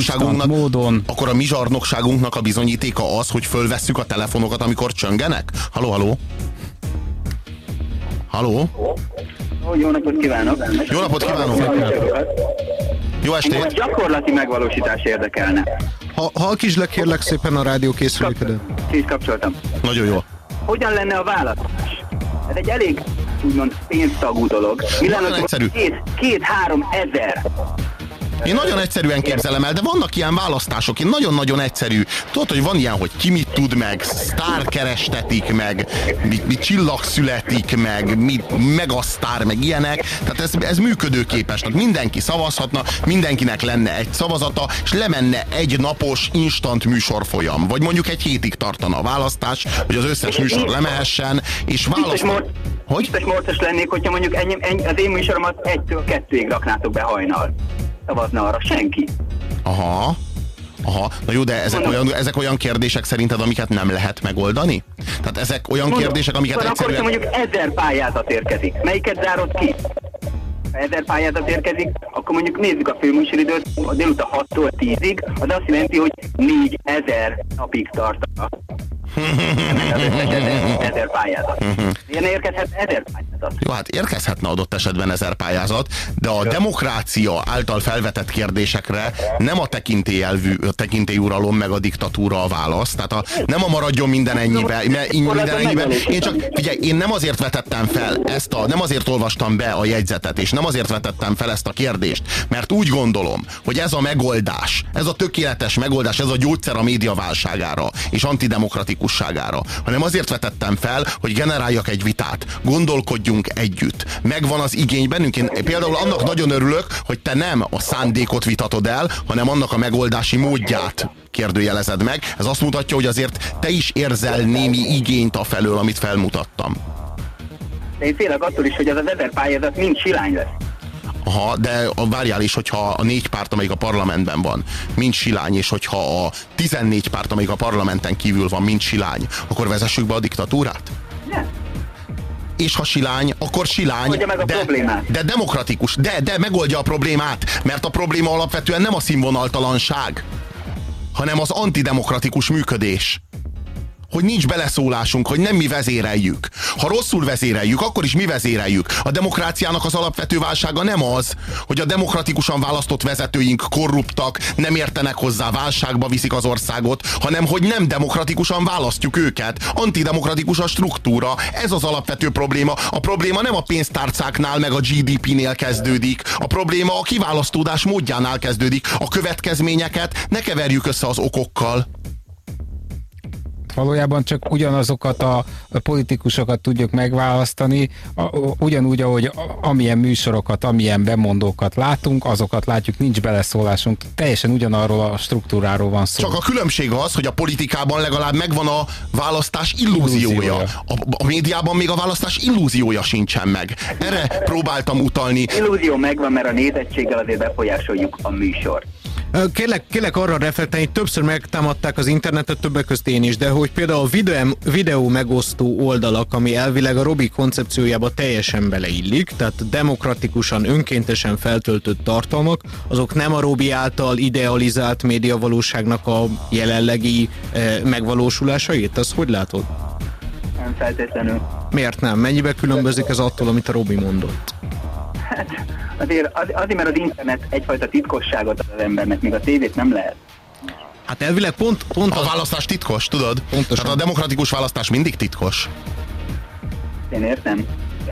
a mi zsarnokságunknak a bizonyítéka az, hogy fölvesszük a telefonokat, amikor csöngenek? Halló? Jó napot kívánok! Jó napot kívánok! Jó estét! A gyakorlati megvalósítás érdekelne. Halkítsd le kérlek szépen a rádiókészülékedet. Kapcsoltam. Nagyon jó. Hogyan lenne a választás? Ez egy elég úgymond pénztagú dolog. Mi lenne, egyszerű. 2-3 ezer Én nagyon egyszerűen képzelem el, de vannak ilyen választások, én nagyon-nagyon egyszerű. Tudod, hogy van ilyen, hogy ki mit tud meg, sztár kerestetik meg, mi csillag születik meg, megasztár meg ilyenek. Tehát ez működőképes. Tehát mindenki szavazhatna, mindenkinek lenne egy szavazata, és lemenne egy napos instant műsorfolyam. Vagy mondjuk egy hétig tartana a választás, hogy az összes műsor lemehessen, és választani. Hogy? Biztos morcos lennék, hogyha mondjuk az én műsoromat 1-től 2-ig raknátok be hajnal. Szavazna arra senki. Aha. Na jó, de ezek olyan kérdések szerinted, amiket nem lehet megoldani? Tehát ezek olyan kérdések, amiket egyszerűen... Akkor mondjuk 1000 pályázat érkezik. Melyiket zárod ki? Ha 1000 pályázat érkezik, akkor mondjuk nézzük a főműsoridőt, a délután 6-tól 10-ig, az azt jelenti, hogy 4000 napig tartana. Az összes 1000 pályázat. Ilyen érkezhet 1000 pályázat. Jó, hát érkezhetne adott esetben 1000 pályázat, de a demokrácia által felvetett kérdésekre nem a tekintélyuralom meg a diktatúra a válasz. Tehát nem a maradjon minden ennyivel. Én csak, figyelj, én nem azért vetettem fel nem azért olvastam be a jegyzetet, és nem azért vetettem fel ezt a kérdést, mert úgy gondolom, hogy ez a megoldás, ez a tökéletes megoldás, ez a gyógyszer a média válságára és antidemokratikusságára, hanem azért vetettem fel, hogy generáljak egy vitát, gondolkodjunk együtt. Megvan az igény bennünk. Én például annak nagyon örülök, hogy te nem a szándékot vitatod el, hanem annak a megoldási módját kérdőjelezed meg. Ez azt mutatja, hogy azért te is érzel némi igényt afelől, amit felmutattam. De én félek attól is, hogy az 1000 pályázat mind silány lesz. Aha, de várjál is, hogyha a 4 párt, amelyik a parlamentben van, mind silány, és hogyha a 14 párt, amelyik a parlamenten kívül van, mind silány, akkor vezessük be a diktatúrát? Nem. És ha silány, akkor silány, de demokratikus, de megoldja a problémát, mert a probléma alapvetően nem a színvonaltalanság, hanem az antidemokratikus működés. Hogy nincs beleszólásunk, hogy nem mi vezéreljük. Ha rosszul vezéreljük, akkor is mi vezéreljük. A demokráciának az alapvető válsága nem az, hogy a demokratikusan választott vezetőink korruptak, nem értenek hozzá, válságba viszik az országot, hanem hogy nem demokratikusan választjuk őket. Antidemokratikus a struktúra. Ez az alapvető probléma. A probléma nem a pénztárcáknál meg a GDP-nél kezdődik. A probléma a kiválasztódás módjánál kezdődik. A következményeket ne keverjük össze az okokkal. Valójában csak ugyanazokat a politikusokat tudjuk megválasztani, ugyanúgy, ahogy amilyen műsorokat, amilyen bemondókat látunk, azokat látjuk, nincs beleszólásunk. Teljesen ugyanarról a struktúráról van szó. Csak a különbség az, hogy a politikában legalább megvan a választás illúziója. A médiában még a választás illúziója sincsen meg. Erre próbáltam utalni. Illúzió megvan, mert a nézettséggel azért befolyásoljuk a műsort. Kérlek arra reflektálni, többször megtámadták az internetet, többek közt én is, de hogy például a videó megosztó oldalak, ami elvileg a Robi koncepciójába teljesen beleillik, tehát demokratikusan, önkéntesen feltöltött tartalmak, azok nem a Robi által idealizált médiavalóságnak a jelenlegi megvalósulásait? Azt hogy látod? Nem feltétlenül. Miért nem? Mennyibe különbözik ez attól, amit a Robi mondott? Hát azért, mert az internet egyfajta titkosságot ad az embernek, még a tévét nem lehet. Hát elvileg pont a választás titkos, tudod? Pontosan. Tehát a demokratikus választás mindig titkos. Én értem.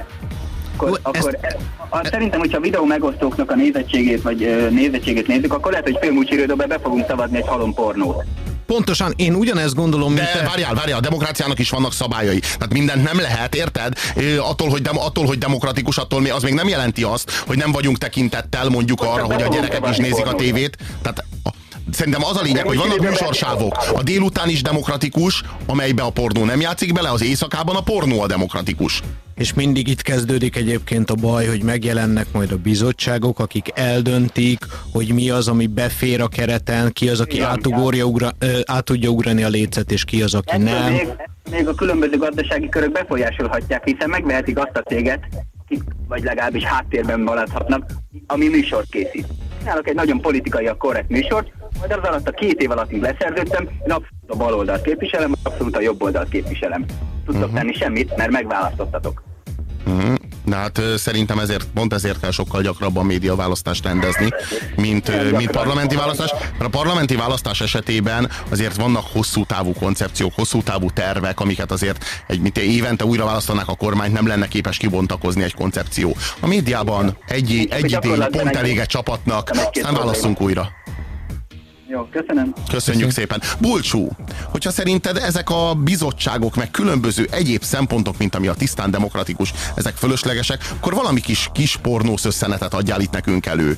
Szerintem, hogyha a videó megosztóknak a nézettségét nézzük, akkor lehet, hogy főműsoridőben be fogunk szavazni egy halom pornót. Pontosan, én ugyanezt gondolom, mint te. Várjál, a demokráciának is vannak szabályai. Tehát mindent nem lehet, érted? Attól, hogy demokratikus, az még nem jelenti azt, hogy nem vagyunk tekintettel mondjuk arra, hogy a gyerekek is nézik a tévét. Tehát szerintem az a lényeg, hogy vannak műsorsávok. A délután is demokratikus, amelybe a pornó nem játszik bele, az éjszakában a pornó a demokratikus. És mindig itt kezdődik egyébként a baj, hogy megjelennek majd a bizottságok, akik eldöntik, hogy mi az, ami befér a kereten, ki az, aki át tudja ugrani a lécet, és ki az, aki nem. Még a különböző gazdasági körök befolyásolhatják, hiszen megvehetik azt a céget, vagy legalábbis háttérben maradhatnak, ami műsort készít. Csinálok egy nagyon politikai korrekt műsort, majd az alatt a 2 év alatt leszerződtem, én abszolút a bal oldalt képviselem, abszolút a jobb oldalt képviselem. Tudtok tenni semmit, mert megválasztottatok. De hát szerintem pont ezért kell sokkal gyakrabban médiaválasztást rendezni, mint parlamenti választás. Mert a parlamenti választás esetében azért vannak hosszú távú koncepciók, hosszú távú tervek, amiket azért mint évente újra választanák a kormányt, nem lenne képes kibontakozni egy koncepció. A médiában egy idény pont elég egy csapatnak, aztán válasszunk újra. Jó, köszönöm. Köszönjük szépen. Bulcsú, hogyha szerinted ezek a bizottságok, meg különböző egyéb szempontok, mint ami a tisztán demokratikus, ezek fölöslegesek, akkor valami kis pornós összenetet adjál itt nekünk elő.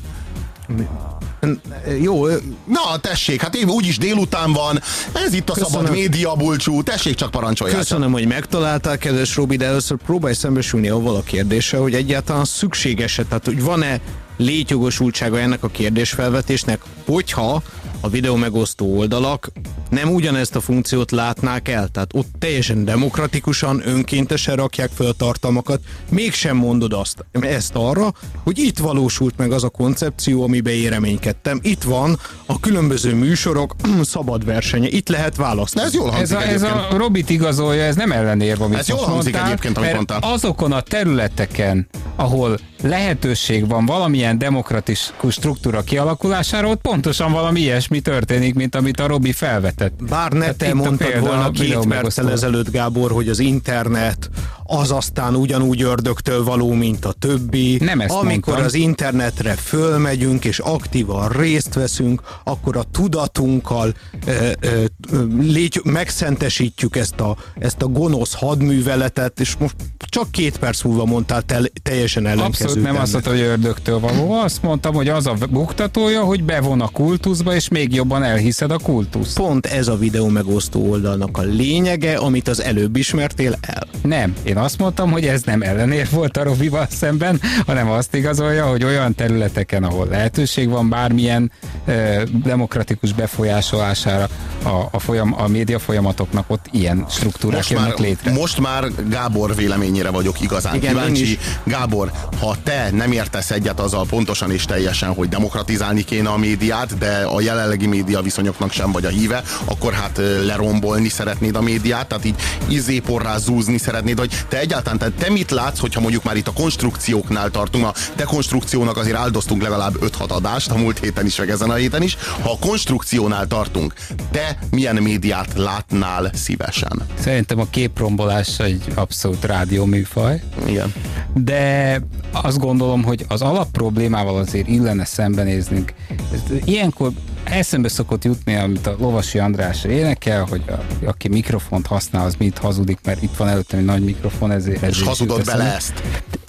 Jó. Na, tessék, hát úgyis délután van, ez itt a szabad média, Bulcsú, tessék csak parancsolják. Köszönöm, hogy megtaláltál, kedves Robi, de először próbálj szembesülni avval a kérdéssel, hogy egyáltalán szükséges-e, tehát hogy van-e létjogosultsága ennek a kérdésfelvetésnek, hogyha a videó megosztó oldalak nem ugyanezt a funkciót látnák el, tehát ott teljesen demokratikusan, önkéntesen rakják fel a tartalmakat, mégsem mondod ezt arra, hogy itt valósult meg az a koncepció, amiben én reménykedtem. Itt van a különböző műsorok szabad versenye, itt lehet választani. Ez jól hangzik ez a Robit igazolja, ez nem ellenérv, amit ez jól hangzik egyébként, amit mondtál. Azokon a területeken, ahol lehetőség van valamilyen demokratikus struktúra kialakulására, ott pontosan valami ilyesmi történik, mint amit a Robi felvetett. Bár ne te mondtad volna 2 perccel ezelőtt, Gábor, hogy az internet az aztán ugyanúgy ördögtől való, mint a többi. Nem ezt Amikor mondtam. az internetre fölmegyünk és aktívan részt veszünk, akkor a tudatunkkal megszentesítjük ezt a gonosz hadműveletet, és most csak 2 perc múlva mondtál teljesen ellenkezőt. Abszolút nem azt mondta, hogy ördögtől való. Azt mondtam, hogy az a buktatója, hogy bevon a kultuszba, és még jobban elhiszed a kultuszt. Pont ez a videó megosztó oldalnak a lényege, amit az előbb ismertél el. Nem, én azt mondtam, hogy ez nem ellenérv volt a Robival szemben, hanem azt igazolja, hogy olyan területeken, ahol lehetőség van bármilyen demokratikus befolyásolására a média folyamatoknak, ott ilyen struktúrák jönnek létre. Most már Gábor véleményére vagyok igazán kíváncsi. Gábor, ha te nem értesz egyet azzal pontosan és teljesen, hogy demokratizálni kéne a médiát, de a jelenlegi média viszonyoknak sem vagy a híve, akkor hát lerombolni szeretnéd a médiát, tehát így izzéporrá zúzni szeretnéd, hogy te egyáltalán, te mit látsz, hogyha mondjuk már itt a konstrukcióknál tartunk, a dekonstrukciónak azért áldoztunk legalább 5-6 adást, a múlt héten is, meg ezen a héten is. Ha a konstrukciónál tartunk, te milyen médiát látnál szívesen? Szerintem a képrombolás egy abszolút rádióműfaj. Igen. De azt gondolom, hogy az alapproblémával azért illene szembenéznünk. Ilyenkor eszembe szokott jutni, amit a Lovasi András énekel, hogy aki mikrofont használ, az mind hazudik, mert itt van előttem egy nagy mikrofon, ezért és hazudott bele ezt.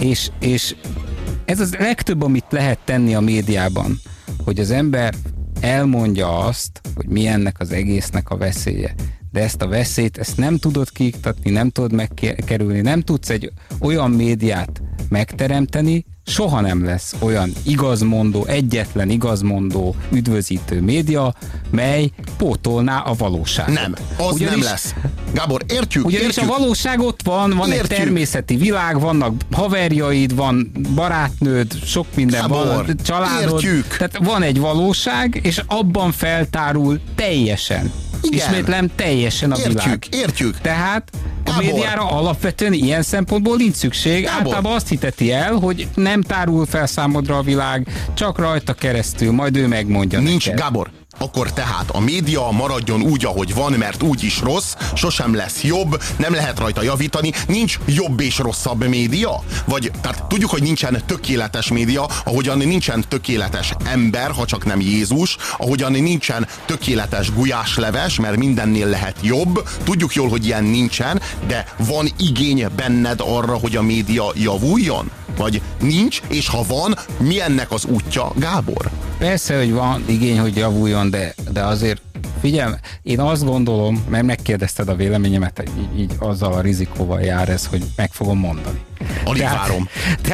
És ez az legtöbb, amit lehet tenni a médiában, hogy az ember elmondja azt, hogy mi ennek az egésznek a veszélye. De ezt a veszélyt, nem tudod kiiktatni, nem tudod megkerülni, nem tudsz egy olyan médiát megteremteni, soha nem lesz olyan igazmondó, egyetlen igazmondó, üdvözítő média, mely pótolná a valóságot. Nem, az ugyanis, nem lesz. Gábor, értjük. Ugyanis a valóság ott van egy természeti világ, vannak haverjaid, van barátnőd, sok minden Gábor, van, családod. Értjük. Tehát van egy valóság, és abban feltárul teljesen. Igen. Ismétlem, teljesen a világ. Értjük. Tehát Gábor, a médiára alapvetően ilyen szempontból nincs szükség. Gábor, általában azt hiteti el, hogy nem tárul fel számodra a világ, csak rajta keresztül, majd ő megmondja nincs, neked. Gábor, akkor tehát a média maradjon úgy, ahogy van, mert úgyis rossz, sosem lesz jobb, nem lehet rajta javítani, nincs jobb és rosszabb média? Vagy, tehát tudjuk, hogy nincsen tökéletes média, ahogyan nincsen tökéletes ember, ha csak nem Jézus, ahogyan nincsen tökéletes gulyásleves, mert mindennél lehet jobb, tudjuk jól, hogy ilyen nincsen, de van igény benned arra, hogy a média javuljon? Vagy nincs, és ha van, mi ennek az útja, Gábor? Persze, hogy van igény, hogy javuljon, de azért figyelj, én azt gondolom, mert megkérdezted a véleményemet, így azzal a rizikóval jár ez, hogy meg fogom mondani. Alig várom.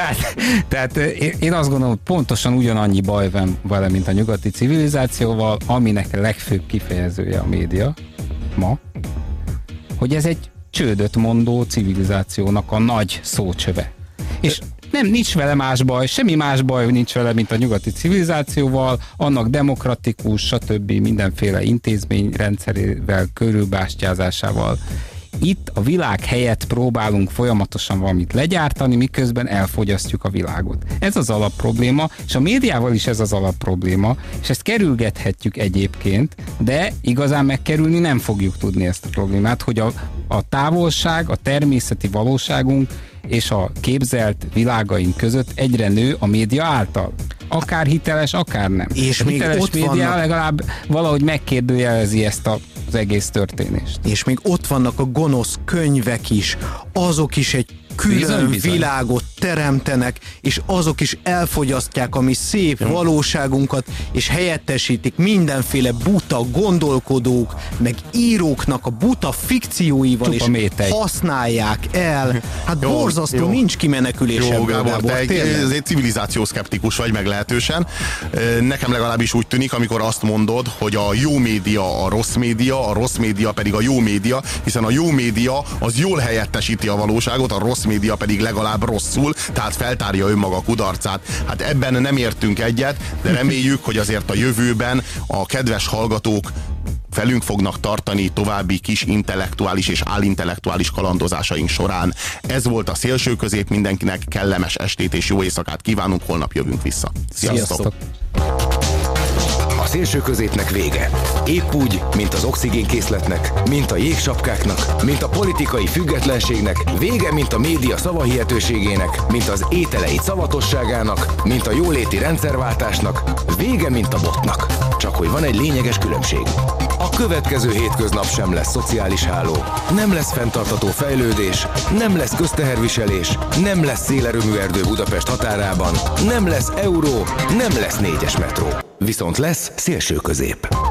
Tehát én azt gondolom, hogy pontosan ugyanannyi baj van vele, mint a nyugati civilizációval, aminek a legfőbb kifejezője a média ma, hogy ez egy csődöt mondó civilizációnak a nagy szócsöve. És nincs vele más baj, semmi más baj nincs vele, mint a nyugati civilizációval, annak demokratikus, stb. Mindenféle intézményrendszerével, körülbástyázásával. Itt a világ helyett próbálunk folyamatosan valamit legyártani, miközben elfogyasztjuk a világot. Ez az alapprobléma, és a médiával is ez az alapprobléma, és ezt kerülgethetjük egyébként, de igazán megkerülni nem fogjuk tudni ezt a problémát, hogy a távolság, a természeti valóságunk és a képzelt világaink között egyre nő a média által. Akár hiteles, akár nem. És a még hiteles ott média vannak... legalább valahogy megkérdőjelezi ezt az egész történést. És még ott vannak a gonosz könyvek is, azok is egy külön Bizony. világot teremtenek, és azok is elfogyasztják a mi szép valóságunkat, és helyettesítik mindenféle buta gondolkodók, meg íróknak a buta fikcióival, Csupa és métej. használják el. Hát Jó, borzasztó, jó. nincs kimenekülés Jó, ebből, Gábor, te tényleg. egy civilizációszkeptikus vagy meglehetősen. Nekem legalábbis úgy tűnik, amikor azt mondod, hogy a jó média a rossz média pedig a jó média, hiszen a jó média az jól helyettesíti a valóságot, a rossz média pedig legalább rosszul, tehát feltárja önmaga kudarcát. Hát ebben nem értünk egyet, de reméljük, hogy azért a jövőben a kedves hallgatók velünk fognak tartani további kis intellektuális és álintellektuális kalandozásaink során. Ez volt a Szélső Közép, mindenkinek kellemes estét és jó éjszakát kívánunk, holnap jövünk vissza. Sziasztok! A Szélső Középnek vége. Épp úgy, mint az oxigénkészletnek, mint a jégsapkáknak, mint a politikai függetlenségnek, vége, mint a média szavahihetőségének, mint az ételeid szavatosságának, mint a jóléti rendszerváltásnak, vége, mint a botnak. Csak hogy van egy lényeges különbség. A következő hétköznap sem lesz szociális háló, nem lesz fenntartható fejlődés, nem lesz közteherviselés, nem lesz szélerőmű erdő Budapest határában, nem lesz euró, nem lesz 4-es metró. Viszont lesz Szélső Közép.